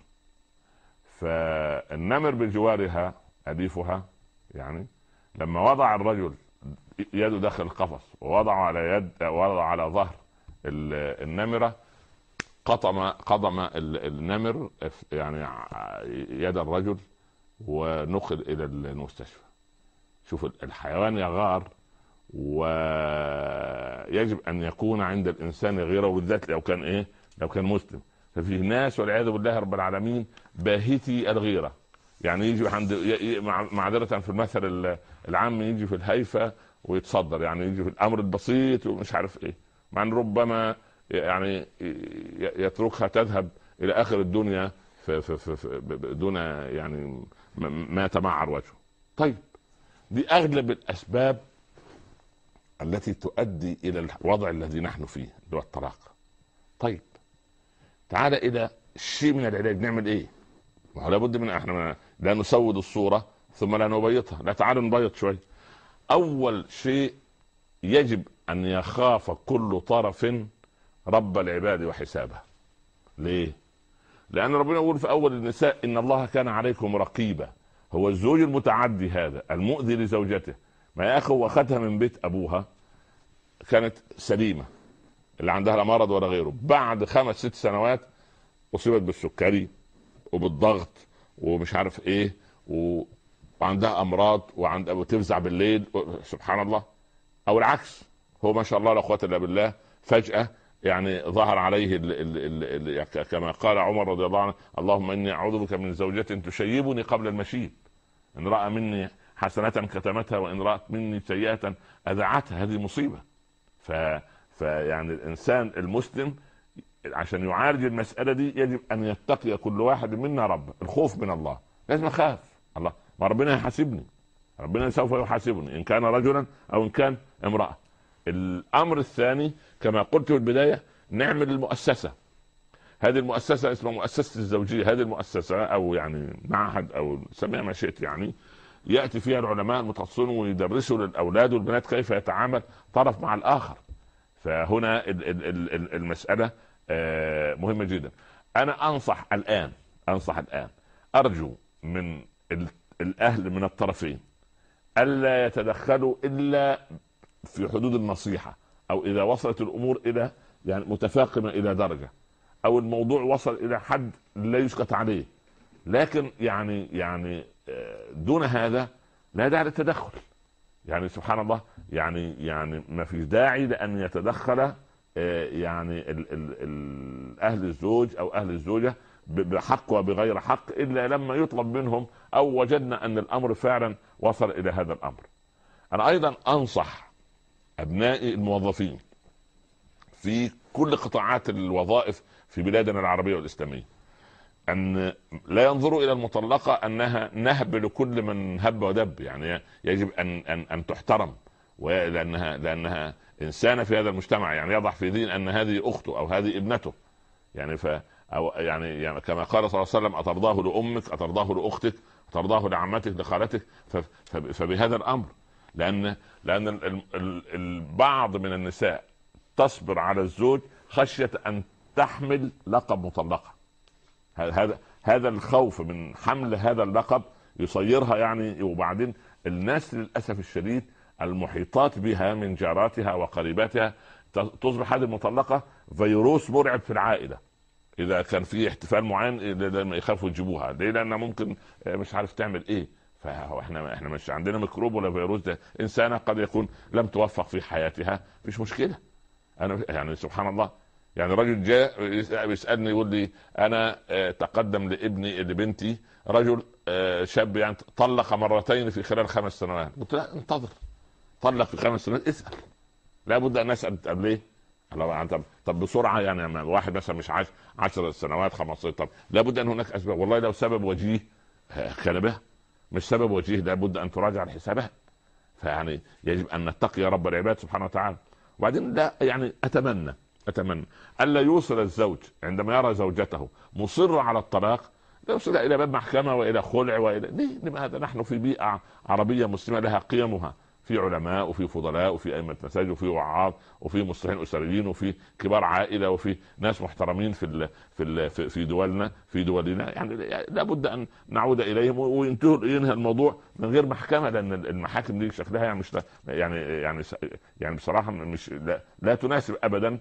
فالنمر بجوارها أليفها يعني لما وضع الرجل يده داخل القفص ووضع على ظهر النمرة، قضم النمر يعني يد الرجل ونقل إلى المستشفى. شوف الحيوان يغار، ويجب أن يكون عند الإنسان غيره، بالذات لو كان مسلم. ففي ناس والعياذ بالله رب العالمين باهتي الغيرة، يعني يجي عند معذرة في المثل العام يجي في الهيفة ويتصدر، يعني يجي في الأمر البسيط ومش عارف ايه، مع ان ربما يعني يتركها تذهب الى اخر الدنيا دون يعني ما يتمعر وجهه. طيب دي اغلب الاسباب التي تؤدي الى الوضع الذي نحن فيه اللي هو الطلاق. طيب تعال الى شيء من العلاج، نعمل ايه؟ ما هو لابد من احنا لا نسود الصورة ثم لا نبيضها، لا تعال نبيض شوي. اول شيء يجب ان يخاف كل طرف رب العباد وحسابه. ليه؟ لان ربنا يقول في اول النساء ان الله كان عليكم رقيبا. هو الزوج المتعدي هذا المؤذي لزوجته، ما يا اخي هو اخذها من بيت ابوها كانت سليمة، اللي عندها لا مرض ولا غيره، بعد 5-6 سنوات اصيبت بالسكري وبالضغط ومش عارف ايه وعندها امراض وتفزع بالليل سبحان الله. او العكس، هو ما شاء الله لا قوه الا بالله فجأة يعني ظهر عليه كما قال عمر رضي الله عنه: اللهم اني اعوذ بك من زوجة تشيبني قبل المشيب، ان رأى مني حسنة كتمتها وان رأت مني سيئة اذعتها. هذه مصيبة. فيعني الانسان المسلم عشان يعالج المسألة دي يجب ان يتقي كل واحد منا رب الخوف من الله. لازم اخاف الله، ما ربنا يحاسبني، ربنا سوف يحاسبني ان كان رجلا او ان كان امرأة. الامر الثاني كما قلت في البداية، نعمل المؤسسة. هذه المؤسسة اسمها مؤسسة الزوجية. هذه المؤسسة او يعني معهد او سميها ما شئت، يعني يأتي فيها العلماء المتخصصون ويدرسوا للأولاد والبنات كيف يتعامل طرف مع الآخر. فهنا المسألة مهمة جدا. أنا أنصح الآن أرجو من الأهل من الطرفين ألا يتدخلوا إلا في حدود النصيحة، أو إذا وصلت الأمور إلى يعني متفاقمة إلى درجة، أو الموضوع وصل إلى حد لا يسكت عليه. لكن يعني دون هذا لا داعي للتدخل. يعني سبحان الله، يعني ما في داعي لأن يتدخل يعني أهل الزوج أو أهل الزوجة بحق وبغير حق، إلا لما يطلب منهم أو وجدنا أن الأمر فعلا وصل إلى هذا الأمر. أنا أيضا أنصح أبنائي الموظفين في كل قطاعات الوظائف في بلادنا العربية والإسلامية أن لا ينظروا إلى المطلقة أنها نهب لكل من هب ودب. يعني يجب أن تحترم، لأنها إنسانة في هذا المجتمع، يعني يضع في دين أن هذه أخته أو هذه ابنته، يعني أو يعني كما قال صلى الله عليه وسلم: أترضاه لأمك، أترضاه لأختك، أترضاه لعمتك، لخالتك. فبهذا الأمر، لأن البعض من النساء تصبر على الزوج خشية أن تحمل لقب مطلقة. هذا الخوف من حمل هذا اللقب يصيرها يعني. وبعدين الناس للأسف الشديد المحيطات بها من جاراتها وقريباتها تصبح هذه المطلقة فيروس مرعب في العائلة. اذا كان في احتفال معين يخافوا يجيبوها ليه؟ لان ممكن مش عارف تعمل ايه. فاحنا مش عندنا ميكروب ولا فيروس، ده انسانه قد يكون لم توفق في حياتها، مش مشكله. انا يعني سبحان الله، يعني رجل جاء يسالني يقول لي انا تقدم لابني لبنتي رجل شاب يعني طلق مرتين في خلال 5 سنوات. قلت لا انتظر، طلق في 5 سنوات اسال، لابد ان نسال. طب ليه؟ طب بسرعه يعني واحد مثلا مش 10 سنوات 15، طب لابد ان هناك اسباب. والله لو سبب وجيه كان بها، مش سبب وجيه لابد ان تراجع الحسابات. فيعني يجب ان نتقي رب العباد سبحانه وتعالى. وبعدين لا يعني اتمنى الا يوصل الزوج عندما يرى زوجته مصره على الطلاق لا يوصل الى باب محكمه والى خلع والى ليه؟ لماذا؟ نحن في بيئه عربيه مسلمه لها قيمها، في علماء وفي فضلاء وفي ائمه مساجد وفي وعاظ وفي مصلحين اسريين وفي كبار عائله وفي ناس محترمين في دولنا في دولنا. يعني لابد ان نعود اليهم وينهى الموضوع من غير محكمه، لان المحاكم دي شكلها يعني مش يعني بصراحه مش لا تناسب ابدا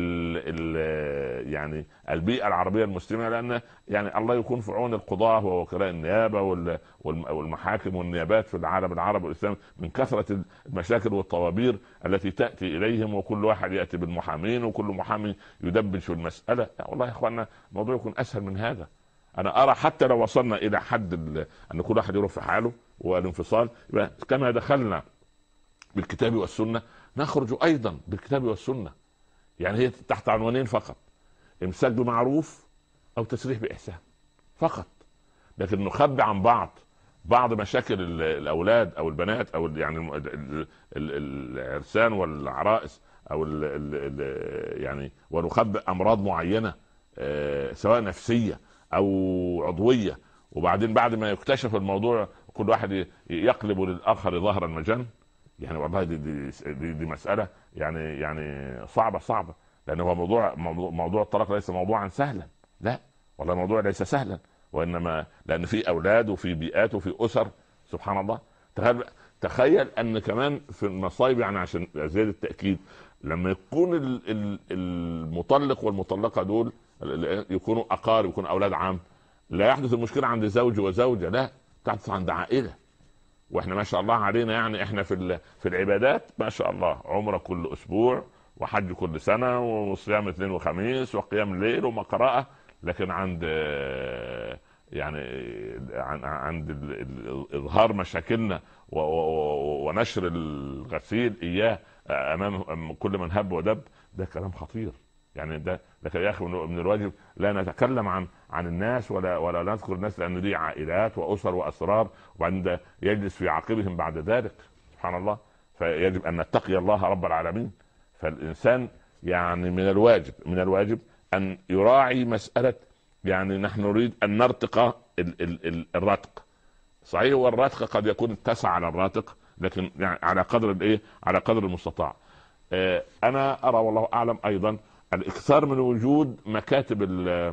يعني البيئة العربية المسلمة، لأن يعني الله يكون في عون القضاة ووكلاء النيابة والمحاكم والنيابات في العالم العربي والإسلامي من كثرة المشاكل والطوابير التي تأتي إليهم، وكل واحد يأتي بالمحامين وكل محامي يدبج في المسألة. والله يا إخواننا الموضوع يكون أسهل من هذا. أنا أرى حتى لو وصلنا إلى حد أن كل واحد يروح في حاله والانفصال، كما دخلنا بالكتاب والسنة نخرج أيضا بالكتاب والسنة. يعني هي تحت عنوانين فقط: امساك بمعروف او تسريح باحسان فقط. لكن نخبي عن بعض مشاكل الاولاد او البنات او يعني العرسان والعرائس او يعني ونخبي امراض معينه سواء نفسيه او عضويه، وبعدين بعد ما يكتشف الموضوع كل واحد يقلب للاخر ظهر المجن. يعني والله دي مسألة يعني صعبة، لأن هو موضوع الطلاق ليس موضوعا سهلا، لا والله الموضوع ليس سهلا، وإنما لأن في أولاد وفي بيئات وفي أسر سبحان الله. تخيل أن كمان في المصايب، يعني عشان زيادة التأكيد، لما يكون المطلق والمطلقة دول يكونوا أقارب، يكونوا أولاد عم، لا يحدث المشكلة عند زوج وزوجة، لا تحدث عند عائلة. واحنا ما شاء الله علينا، يعني احنا في العبادات ما شاء الله عمره كل اسبوع وحج كل سنه وصيام اثنين وخميس وقيام الليل ومقراءه، لكن عند عند اظهار مشاكلنا ونشر الغسيل اياه امام كل من هب ودب، ده كلام خطير. يعني ده يا اخي من الواجب لا نتكلم عن الناس ولا نذكر الناس، لان دي عائلات واسر واسرار، وبعدين ده يجلس في عقبهم بعد ذلك سبحان الله. فيجب ان نتقي الله رب العالمين. فالانسان يعني من الواجب ان يراعي مساله، يعني نحن نريد ان نرتقى الرتق. صحيح والرتق قد يكون اتسع على الراتق، لكن يعني على قدر على قدر المستطاع. انا ارى والله اعلم ايضا الاكثار من وجود مكاتب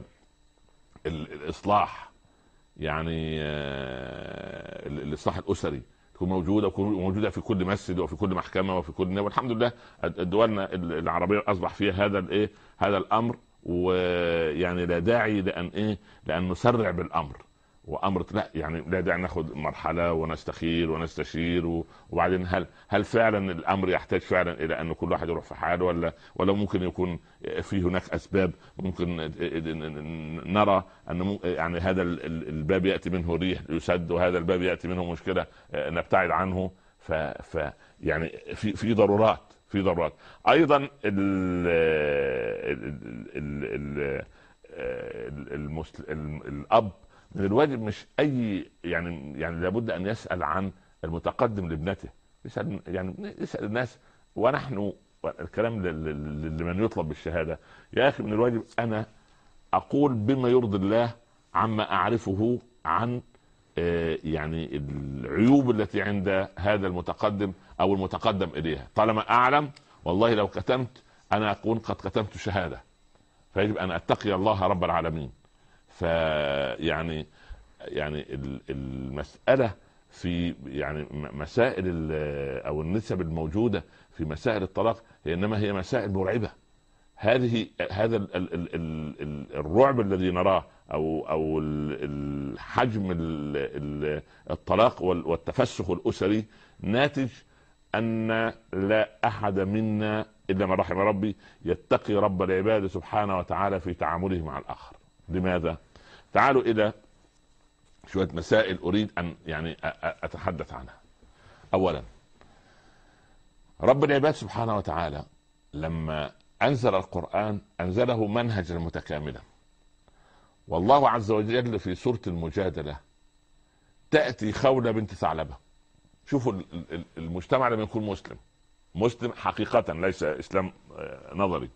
الاصلاح، يعني الاصلاح الاسري تكون موجوده في كل مسجد وفي كل محكمه وفي كل، والحمد لله دولنا العربيه اصبح فيها هذا الامر. ويعني لا داعي لان نسرع بالامر، وامر لا، يعني لا داعي ناخذ مرحله ونستخير ونستشير، وبعدين هل فعلا الامر يحتاج فعلا الى ان كل واحد يروح في حاله، ولا ممكن يكون في هناك اسباب ممكن نرى ان يعني هذا الباب ياتي منه ريح يسد، وهذا الباب ياتي منه مشكله نبتعد عنه. ف يعني في ضرورات ايضا. الاب من الواجب مش يعني لابد ان يسال عن المتقدم لابنته، يسال الناس. ونحن الكلام لمن يطلب بالشهاده يا اخي من الواجب انا اقول بما يرضي الله عما اعرفه عن يعني العيوب التي عند هذا المتقدم او المتقدم اليها. طالما اعلم والله لو كتمت انا اكون قد كتمت شهاده، فيجب ان اتقي الله رب العالمين. فيعني المسألة في يعني مسائل او النسب الموجوده في مسائل الطلاق انما هي مسائل مرعبه. هذا الرعب الذي نراه او الحجم الطلاق والتفسخ الاسري ناتج ان لا احد منا الا من رحم ربي يتقي رب العباد سبحانه وتعالى في تعامله مع الاخر. لماذا؟ تعالوا الى شويه مسائل اريد ان يعني اتحدث عنها. اولا، رب العباد سبحانه وتعالى لما انزل القرآن انزله منهجا متكاملا. والله عز وجل في سورة المجادلة تأتي خولة بنت ثعلبة. شوفوا المجتمع لما يكون مسلم حقيقة ليس اسلام نظري.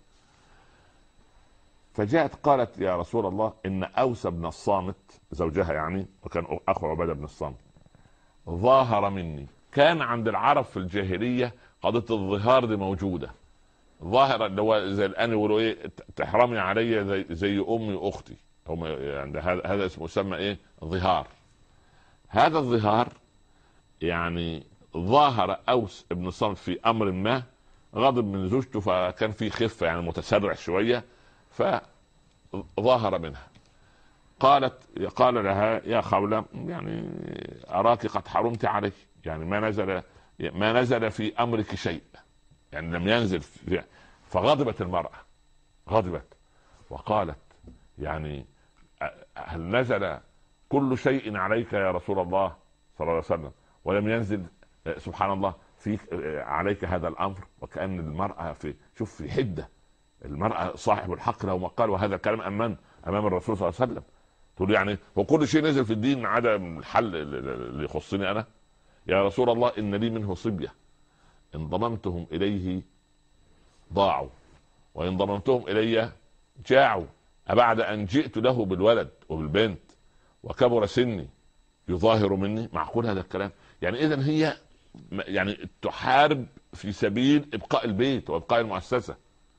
فجاءت قالت يا رسول الله ان اوس بن الصامت زوجها يعني وكان اخو عبادة بن الصامت ظاهر مني. كان عند العرب في الجاهلية قضية الظهار دي موجودة. ظاهر اللي هو زي الان يقولوا ايه تحرمي علي زي امي واختي. هم يعني هذا اسمه يسمى ايه ظهار. هذا الظهار يعني ظاهر اوس بن الصامت في امر ما، غضب من زوجته فكان في خفه يعني متسرع شويه فظاهر منها. قال لها يا خولة يعني اراك قد حرمت علي، يعني ما نزل في امرك شيء، يعني لم ينزل في. فغضبت المرأة، غضبت وقالت يعني هل نزل كل شيء عليك يا رسول الله صلى الله عليه وسلم ولم ينزل سبحان الله فيك عليك هذا الامر؟ وكأن المرأة في حدة. المرأة صاحب الحق لو ما قال، وهذا الكلام امام الرسول صلى الله عليه وسلم. تقول يعني وكل شيء نزل في الدين ما عدا الحل اللي يخصني انا؟ يا رسول الله ان لي منه صبية ان ضممتهم اليه ضاعوا وان ضممتهم الي جاعوا، أبعد أن جئت له بالولد وبالبنت وكبر سني يظاهر مني؟ معقول هذا الكلام؟ يعني إذن هي يعني تحارب في سبيل إبقاء البيت وإبقاء المؤسسة،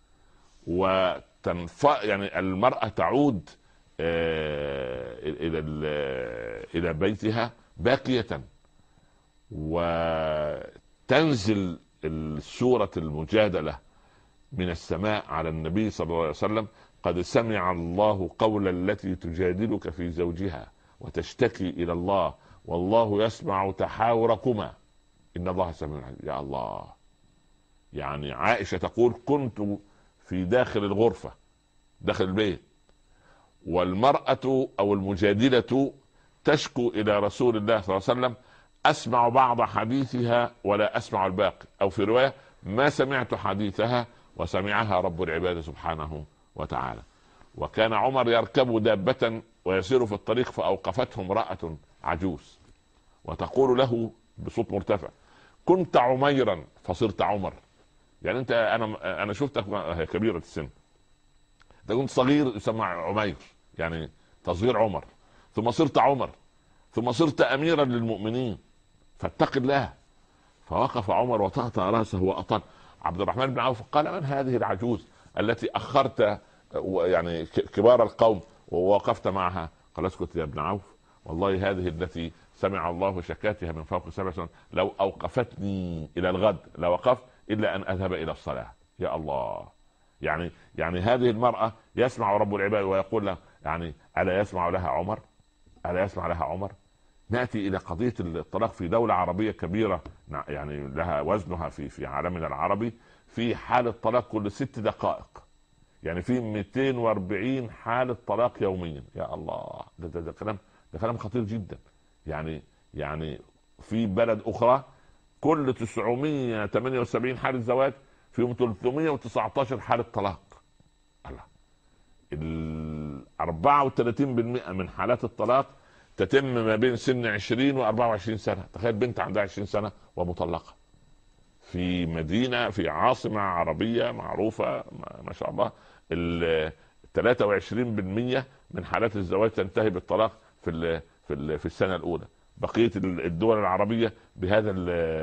يعني المرأة تعود إلى بيتها باكية. وتنزل سورة المجادلة من السماء على النبي صلى الله عليه وسلم: قد سمع الله قول التي تجادلك في زوجها وتشتكي إلى الله والله يسمع تحاوركما إن الله سميع عليم. يا الله، يعني عائشة تقول كنت في داخل الغرفة داخل البيت والمرأة أو المجادلة تشكو إلى رسول الله صلى الله عليه وسلم: أسمع بعض حديثها ولا أسمع الباقي، أو في رواية ما سمعت حديثها وسمعها رب العباد سبحانه وتعالى. وكان عمر يركب دابة ويسير في الطريق فأوقفته امرأة عجوز وتقول له بصوت مرتفع: كنت عميرا فصرت عمر. يعني انت انا شفتك كبيرة السن، انت كنت صغير يسمى عمير يعني تصغير عمر، ثم صرت عمر، ثم صرت اميرا للمؤمنين فاتق الله. فوقف عمر وطأطأ راسه وأطل. عبد الرحمن بن عوف قال: من هذه العجوز التي أخرت يعني كبار القوم ووقفت معها؟ قال: اسكت يا ابن عوف، والله هذه التي سمع الله شكاتها من فوق 7 سنوات لو أوقفتني إلى الغد لوقفت إلا أن أذهب إلى الصلاة. يا الله، يعني هذه المرأة يسمع رب العباد ويقول له يعني ألا يسمع لها عمر؟ ألا يسمع لها عمر؟ نأتي إلى قضية الطلاق في دولة عربية كبيرة يعني لها وزنها في عالمنا العربي. في حالة طلاق كل 6 دقائق، يعني في 240 حالة طلاق يوميا. يا الله، ده كلام خطير جدا. يعني في بلد أخرى كل 978 حالة زواج فيهم 319 حالة طلاق. الله، 34% من حالات الطلاق تتم ما بين سن 20 و 24 سنة. تخيل بنت عندها 20 سنة ومطلقة في مدينة في عاصمة عربية معروفة ما شاء الله. 23% من حالات الزواج تنتهي بالطلاق في السنة الأولى. بقية الدول العربية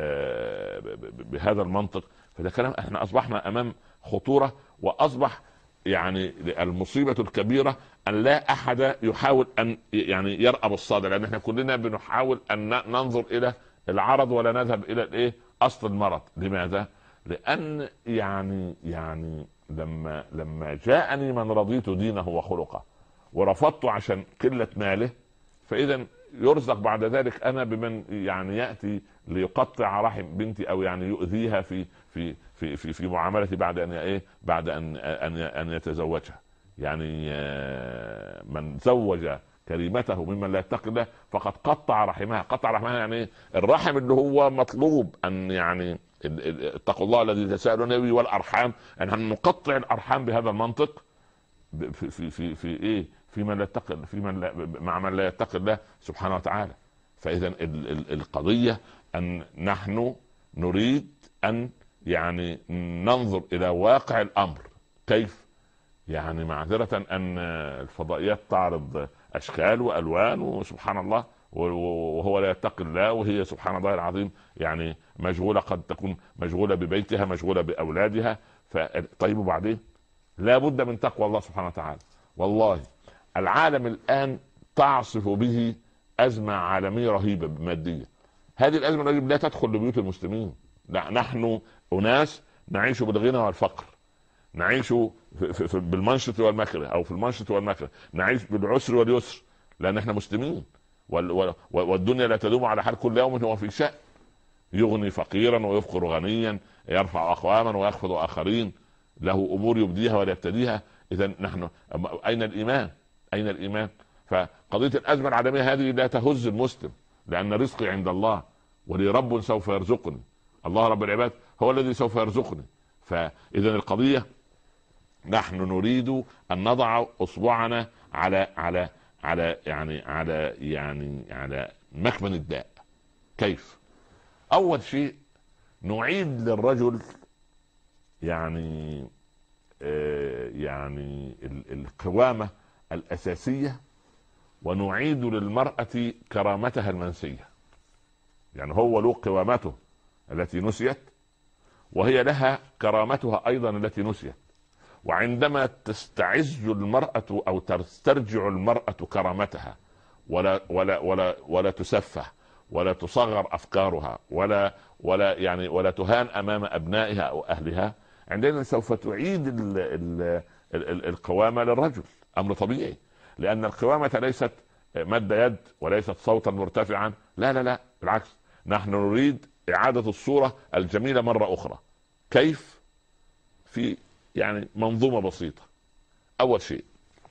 بهذا المنطق. فده كلام، احنا أصبحنا أمام خطورة، وأصبح يعني المصيبة الكبيرة أن لا أحد يحاول أن يعني يرأب الصدى، لأن احنا كلنا بنحاول أن ننظر إلى العرض ولا نذهب إلى الإيه أصل المرض. لماذا؟ لأن يعني لما جاءني من رضيت دينه وخلقه ورفضته عشان قلة ماله، فإذا يرزق بعد ذلك أنا بمن يعني يأتي ليقطع رحم بنتي أو يعني يؤذيها في معاملتي بعد أن إيه بعد أن يتزوجها. يعني من زوج كريمته ممن لا يتقي الله فقد قطع رحمها. قطع رحمها يعني إيه؟ الرحم اللي هو مطلوب أن يعني اتقوا الله الذي تساءلون به والأرحام، أن نقطع الأرحام بهذا المنطق في ايه في من لا يتقي مع من لا يتقي الله سبحانه وتعالى. فاذا القضيه ان نحن نريد ان يعني ننظر الى واقع الامر. كيف؟ يعني معذره ان الفضائيات تعرض اشكال والوان وسبحان الله وهو لا يتقي الله، وهي سبحان الله العظيم يعني مشغوله، قد تكون مشغوله ببيتها، مشغوله باولادها. طيب وبعدين لا بد من تقوى الله سبحانه وتعالى. والله العالم الآن تعصف به أزمة عالمية رهيبة مادية. هذه الأزمة لا تدخل لبيوت المسلمين. نحن أناس نعيش بالغنى والفقر، نعيش بالمنشط والمكره أو في المنشط والمكره، نعيش بالعسر واليسر لأن احنا مسلمين. والدنيا لا تدوم على حال، كل يوم هو في شأن، يغني فقيرا ويفقر غنيا، يرفع أقواما ويخفض آخرين، له امور يبديها ولا يبتديها. اذا نحن اين الايمان؟ اين الايمان؟ فقضيه الازمه العالميه هذه لا تهز المسلم، لان رزقي عند الله ولي رب سوف يرزقني. الله رب العباد هو الذي سوف يرزقني. فاذا القضيه نحن نريد ان نضع اصبعنا على مكمن الداء. كيف؟ اول شيء نعيد للرجل يعني القوامة الأساسية، ونعيد للمرأة كرامتها المنسية. يعني هو له قوامته التي نسيت، وهي لها كرامتها أيضا التي نسيت. وعندما تستعز المرأة أو تسترجع المرأة كرامتها ولا تسفه ولا تصغر أفكارها ولا تهان أمام أبنائها أو أهلها، عندنا سوف تعيد القوامة للرجل. أمر طبيعي، لأن القوامة ليست مد يد وليست صوتا مرتفعا، لا بالعكس، نحن نريد إعادة الصورة الجميلة مرة أخرى. كيف؟ في يعني منظومة بسيطة. أول شيء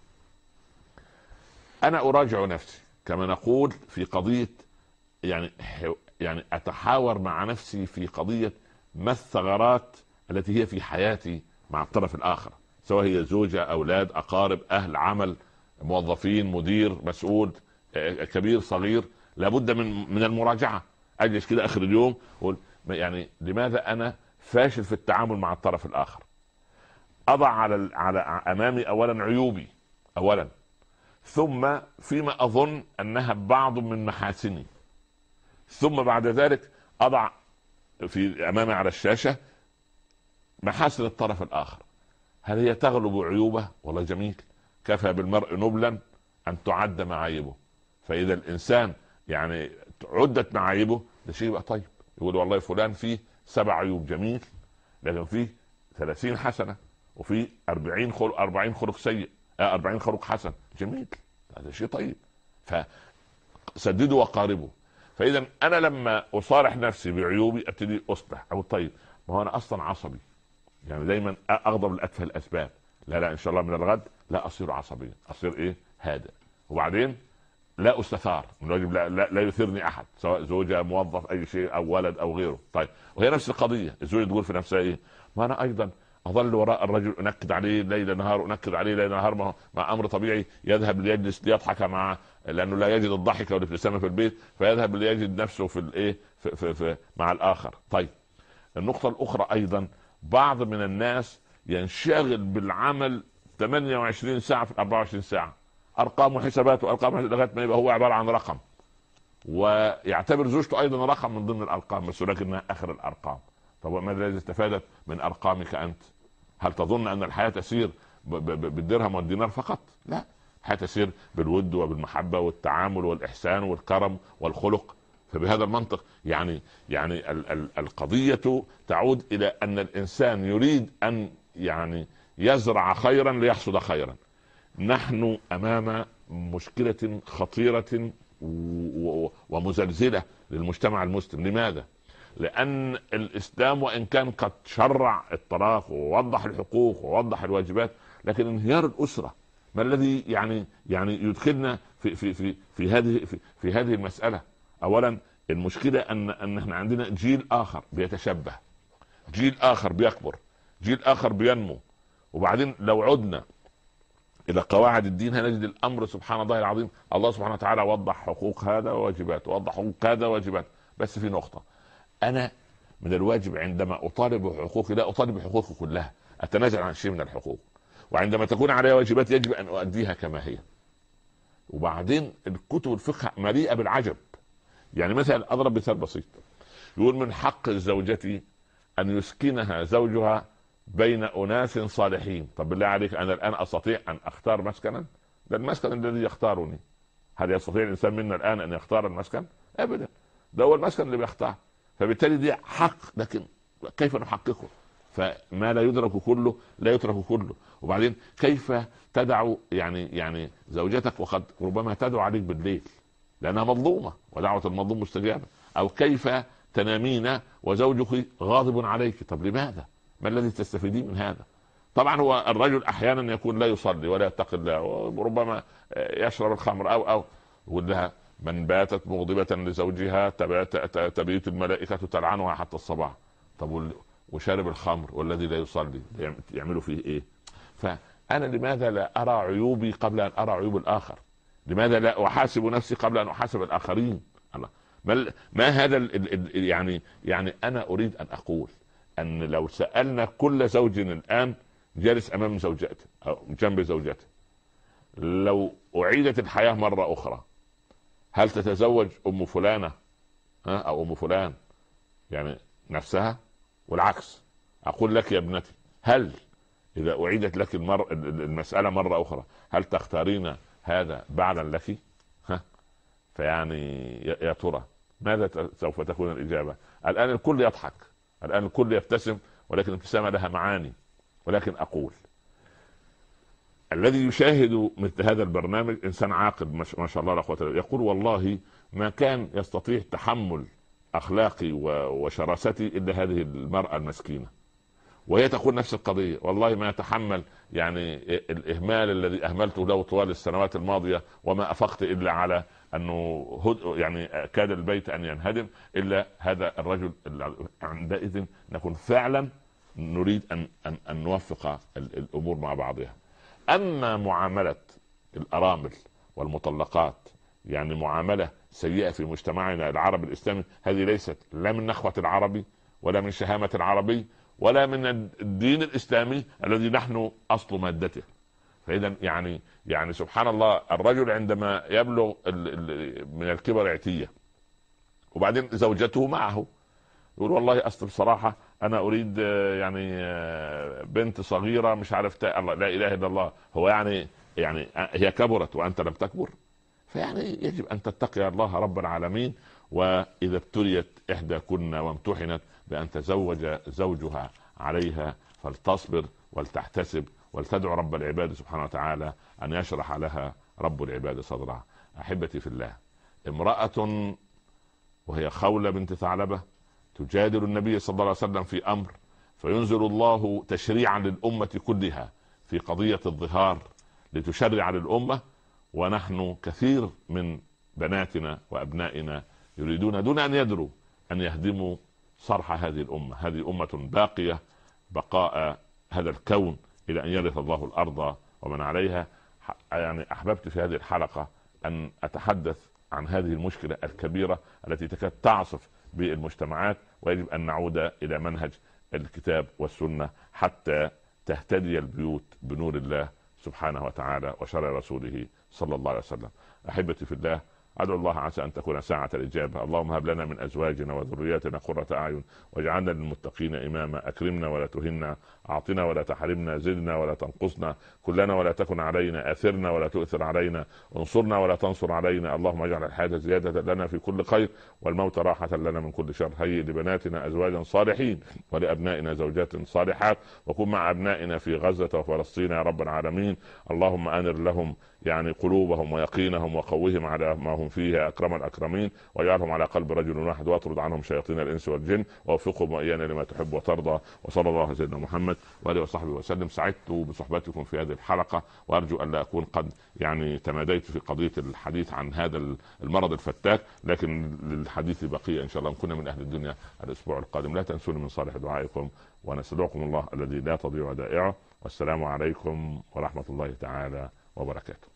أنا أراجع نفسي كما نقول في قضية يعني أتحاور مع نفسي في قضية ما الثغرات التي هي في حياتي مع الطرف الآخر، سواء هي زوجة، أولاد، أقارب، أهل، عمل، موظفين، مدير، مسؤول، كبير، صغير. لابد من المراجعة. أجلس كده آخر اليوم يعني لماذا أنا فاشل في التعامل مع الطرف الآخر؟ أضع على أمامي أولا عيوبي أولا، ثم فيما أظن أنها بعض من محاسني، ثم بعد ذلك أضع في أمامي على الشاشة محاسن الطرف الآخر. هل هي تغلب عيوبه؟ والله جميل، كفى بالمرء نبلا أن تعد معايبه. فإذا الإنسان يعني عدت معايبه ده شيء بقى طيب، يقول والله فلان فيه 7 عيوب، جميل، لكن فيه 30 حسنة، وفيه 40 خلق سيء، 40 خلق حسن، جميل، هذا شيء طيب، فسددوا وقاربوا. فإذا أنا لما أصارح نفسي بعيوبي أبتدي أصلح. أو طيب، ما هو أنا أصلا عصبي، يعني دايما أغضب لأتفه الأسباب. لا إن شاء الله من الغد لا أصير عصبيا، أصير هادئ. وبعدين لا أستثار من واجب، لا يثيرني أحد، سواء زوجة، موظف، أي شيء، أو ولد أو غيره. طيب، وهي نفس القضية، الزوجة تقول في نفسها ما أنا أيضا أظل وراء الرجل أنكد عليه ليل نهار، أنكد عليه ليل نهار، مع أمر طبيعي يذهب ليجلس ليضحك لأنه لا يجد الضحك والابتسامة في البيت، فيذهب ليجد نفسه في مع الآخر. طيب، النقطة الأخرى أيضا، بعض من الناس ينشغل بالعمل 28 ساعة في 24 ساعة، أرقام وحسابات وأرقام لغاية ما يبقى هو عبارة عن رقم، ويعتبر زوجته أيضا رقم من ضمن الأرقام، بس ولكنها آخر الأرقام. طب ماذا الذي استفادت من أرقامك أنت؟ هل تظن أن الحياة تسير بالدرهم والدينار فقط، لا، الحياة تسير بالود وبالمحبة والتعامل والإحسان والكرم والخلق. فبهذا المنطق يعني القضية تعود إلى أن الإنسان يريد أن يعني يزرع خيرا ليحصد خيرا. نحن أمام مشكلة خطيرة ومزلزلة للمجتمع المسلم. لماذا؟ لأن الإسلام وإن كان قد شرع الطلاق ووضح الحقوق ووضح الواجبات، لكن انهيار الأسرة ما الذي يعني يدخلنا في هذه المسألة؟ أولا المشكلة أن احنا عندنا جيل آخر بيتشبه، جيل آخر بيكبر، جيل آخر بينمو. وبعدين لو عدنا إلى قواعد الدين هنجد الأمر سبحان الله العظيم، الله سبحانه وتعالى وضح حقوق هذا وواجبات، ووضح حقوق هذا وواجبات. بس في نقطة، أنا من الواجب عندما أطالب بحقوقي لا أطالب بحقوقي كلها، أتنازل عن شيء من الحقوق، وعندما تكون علي واجبات يجب أن أؤديها كما هي. وبعدين الكتب الفقه مليئة بالعجب. يعني مثلا أضرب مثال بسيط، يقول من حق الزوجة أن يسكنها زوجها بين أناس صالحين. طب بالله عليك، أنا الآن أستطيع أن أختار مسكنا؟ ده المسكن الذي يختارني. هل يستطيع الإنسان منا الآن أن يختار المسكن؟ أبدا، ده هو المسكن اللي بيختار. فبالتالي دي حق، لكن كيف نحققه؟ فما لا يدرك كله لا يترك كله. وبعدين كيف تدع يعني زوجتك وقد ربما تدعو عليك بالليل لأنها مظلومة ودعوة المظلوم مستجابة؟ أو كيف تنامين وزوجك غاضب عليك؟ طب لماذا؟ ما الذي تستفيدين من هذا؟ طبعا هو الرجل أحيانا يكون لا يصلي ولا يتقي الله وربما يشرب الخمر أو يقول لها من باتت مغضبة لزوجها تبيت الملائكة تلعنها حتى الصباح. طب وشارب الخمر والذي لا يصلي يعملوا فيه إيه؟ فأنا لماذا لا أرى عيوبي قبل أن أرى عيوب الآخر؟ لماذا لا أحاسب نفسي قبل أن أحاسب الآخرين؟ الله، ما هذا يعني أنا أريد أن أقول أن لو سألنا كل زوج الآن جالس أمام زوجته أو جنب زوجته، لو أعيدت الحياة مرة أخرى هل تتزوج أم فلانة أو أم فلان يعني نفسها؟ والعكس. أقول لك يا ابنتي، هل إذا أعيدت لك المسألة مرة أخرى هل تختارين هذا بعلا لك؟ فيعني يا ترى ماذا سوف تكون الإجابة؟ الآن الكل يضحك، الآن الكل يبتسم، ولكن الابتسامة لها معاني. ولكن أقول الذي يشاهد مثل هذا البرنامج إنسان عاقل ما شاء الله لا قوة إلا بالله، يقول والله ما كان يستطيع تحمل أخلاقي وشراستي إلا هذه المرأة المسكينة. وهي تقول نفس القضية، والله ما يتحمل يعني الإهمال الذي أهملته له طوال السنوات الماضية، وما أفقت إلا على أنه يعني كاد البيت أن ينهدم إلا هذا الرجل. عندئذ نكون فعلا نريد أن نوفق الأمور مع بعضها. أما معاملة الأرامل والمطلقات يعني معاملة سيئة في مجتمعنا العربي الإسلامي، هذه ليست لا من نخوة العربي ولا من شهامة العربي ولا من الدين الإسلامي الذي نحن أصل مادته. فإذا يعني سبحان الله، الرجل عندما يبلغ من الكبر عتية وبعدين زوجته معه يقول والله أصل بصراحة أنا أريد يعني بنت صغيرة مش عارف الله لا إله إلا الله. هو يعني هي كبرت وأنت لم تكبر؟ فيعني يجب أن تتقي الله رب العالمين. وإذا ابتليت إحداكن وامتحنت بأن تزوج زوجها عليها فلتصبر ولتحتسب ولتدعو رب العباد سبحانه وتعالى أن يشرح لها رب العباد صدرها. أحبتي في الله، امرأة وهي خولة بنت ثعلبة تجادل النبي صلى الله عليه وسلم في أمر، فينزل الله تشريعا للأمة كلها في قضية الظهار لتشرع للأمة، ونحن كثير من بناتنا وأبنائنا يريدون دون أن يدروا أن يهدموا صرح هذه الأمة. هذه أمة باقية بقاء هذا الكون إلى أن يرث الله الأرض ومن عليها. يعني أحببت في هذه الحلقة أن أتحدث عن هذه المشكلة الكبيرة التي تكاد تعصف بالمجتمعات، ويجب أن نعود إلى منهج الكتاب والسنة حتى تهتدي البيوت بنور الله سبحانه وتعالى وشرع رسوله صلى الله عليه وسلم. أحبتي في الله، أدعو الله عسى أن تكون ساعة الإجابة. اللهم هب لنا من أزواجنا وذرياتنا قرة أعين واجعلنا للمتقين إماما. أكرمنا ولا تهنا، أعطنا ولا تحرمنا، زدنا ولا تنقصنا، كلنا ولا تكن علينا، آثرنا ولا تؤثر علينا، انصرنا ولا تنصر علينا. اللهم اجعل الحياة زيادة لنا في كل خير والموت راحة لنا من كل شر. هيئ لبناتنا أزواجا صالحين ولأبنائنا زوجات صالحات، وكن مع أبنائنا في غزة وفلسطين يا رب العالمين. اللهم أنر لهم قلوبهم ويقينهم وقوهم على ما هم فيه يا أكرم الأكرمين، واجعلهم على قلب رجل واحد، واطرد عنهم شياطين الإنس والجن، ووفقهم وإيانا لما تحب وترضى. وصلى الله على سيدنا محمد وآله وصحبه وسلم. سعدت بصحبتكم في هذه الحلقة، وأرجو أن لا أكون قد تماديت في قضية الحديث عن هذا المرض الفتاك، لكن للحديث بقية إن شاء الله. كنا من أهل الدنيا الأسبوع القادم. لا تنسوني من صالح دعائكم، ونستودعكم الله الذي لا تضيع ودائعه. والسلام عليكم ورحمة الله تعالى وبركاته.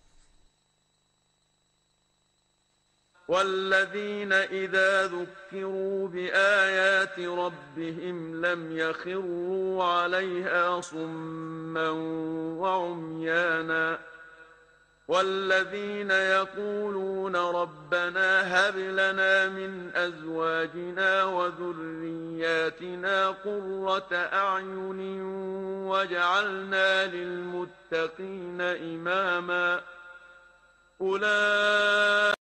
والذين إذا ذكروا بآيات ربهم لم يخروا عليها صما وعميانا. والذين يقولون ربنا هب لنا من أزواجنا وذرياتنا قرة أعين واجعلنا للمتقين إماما. أولئك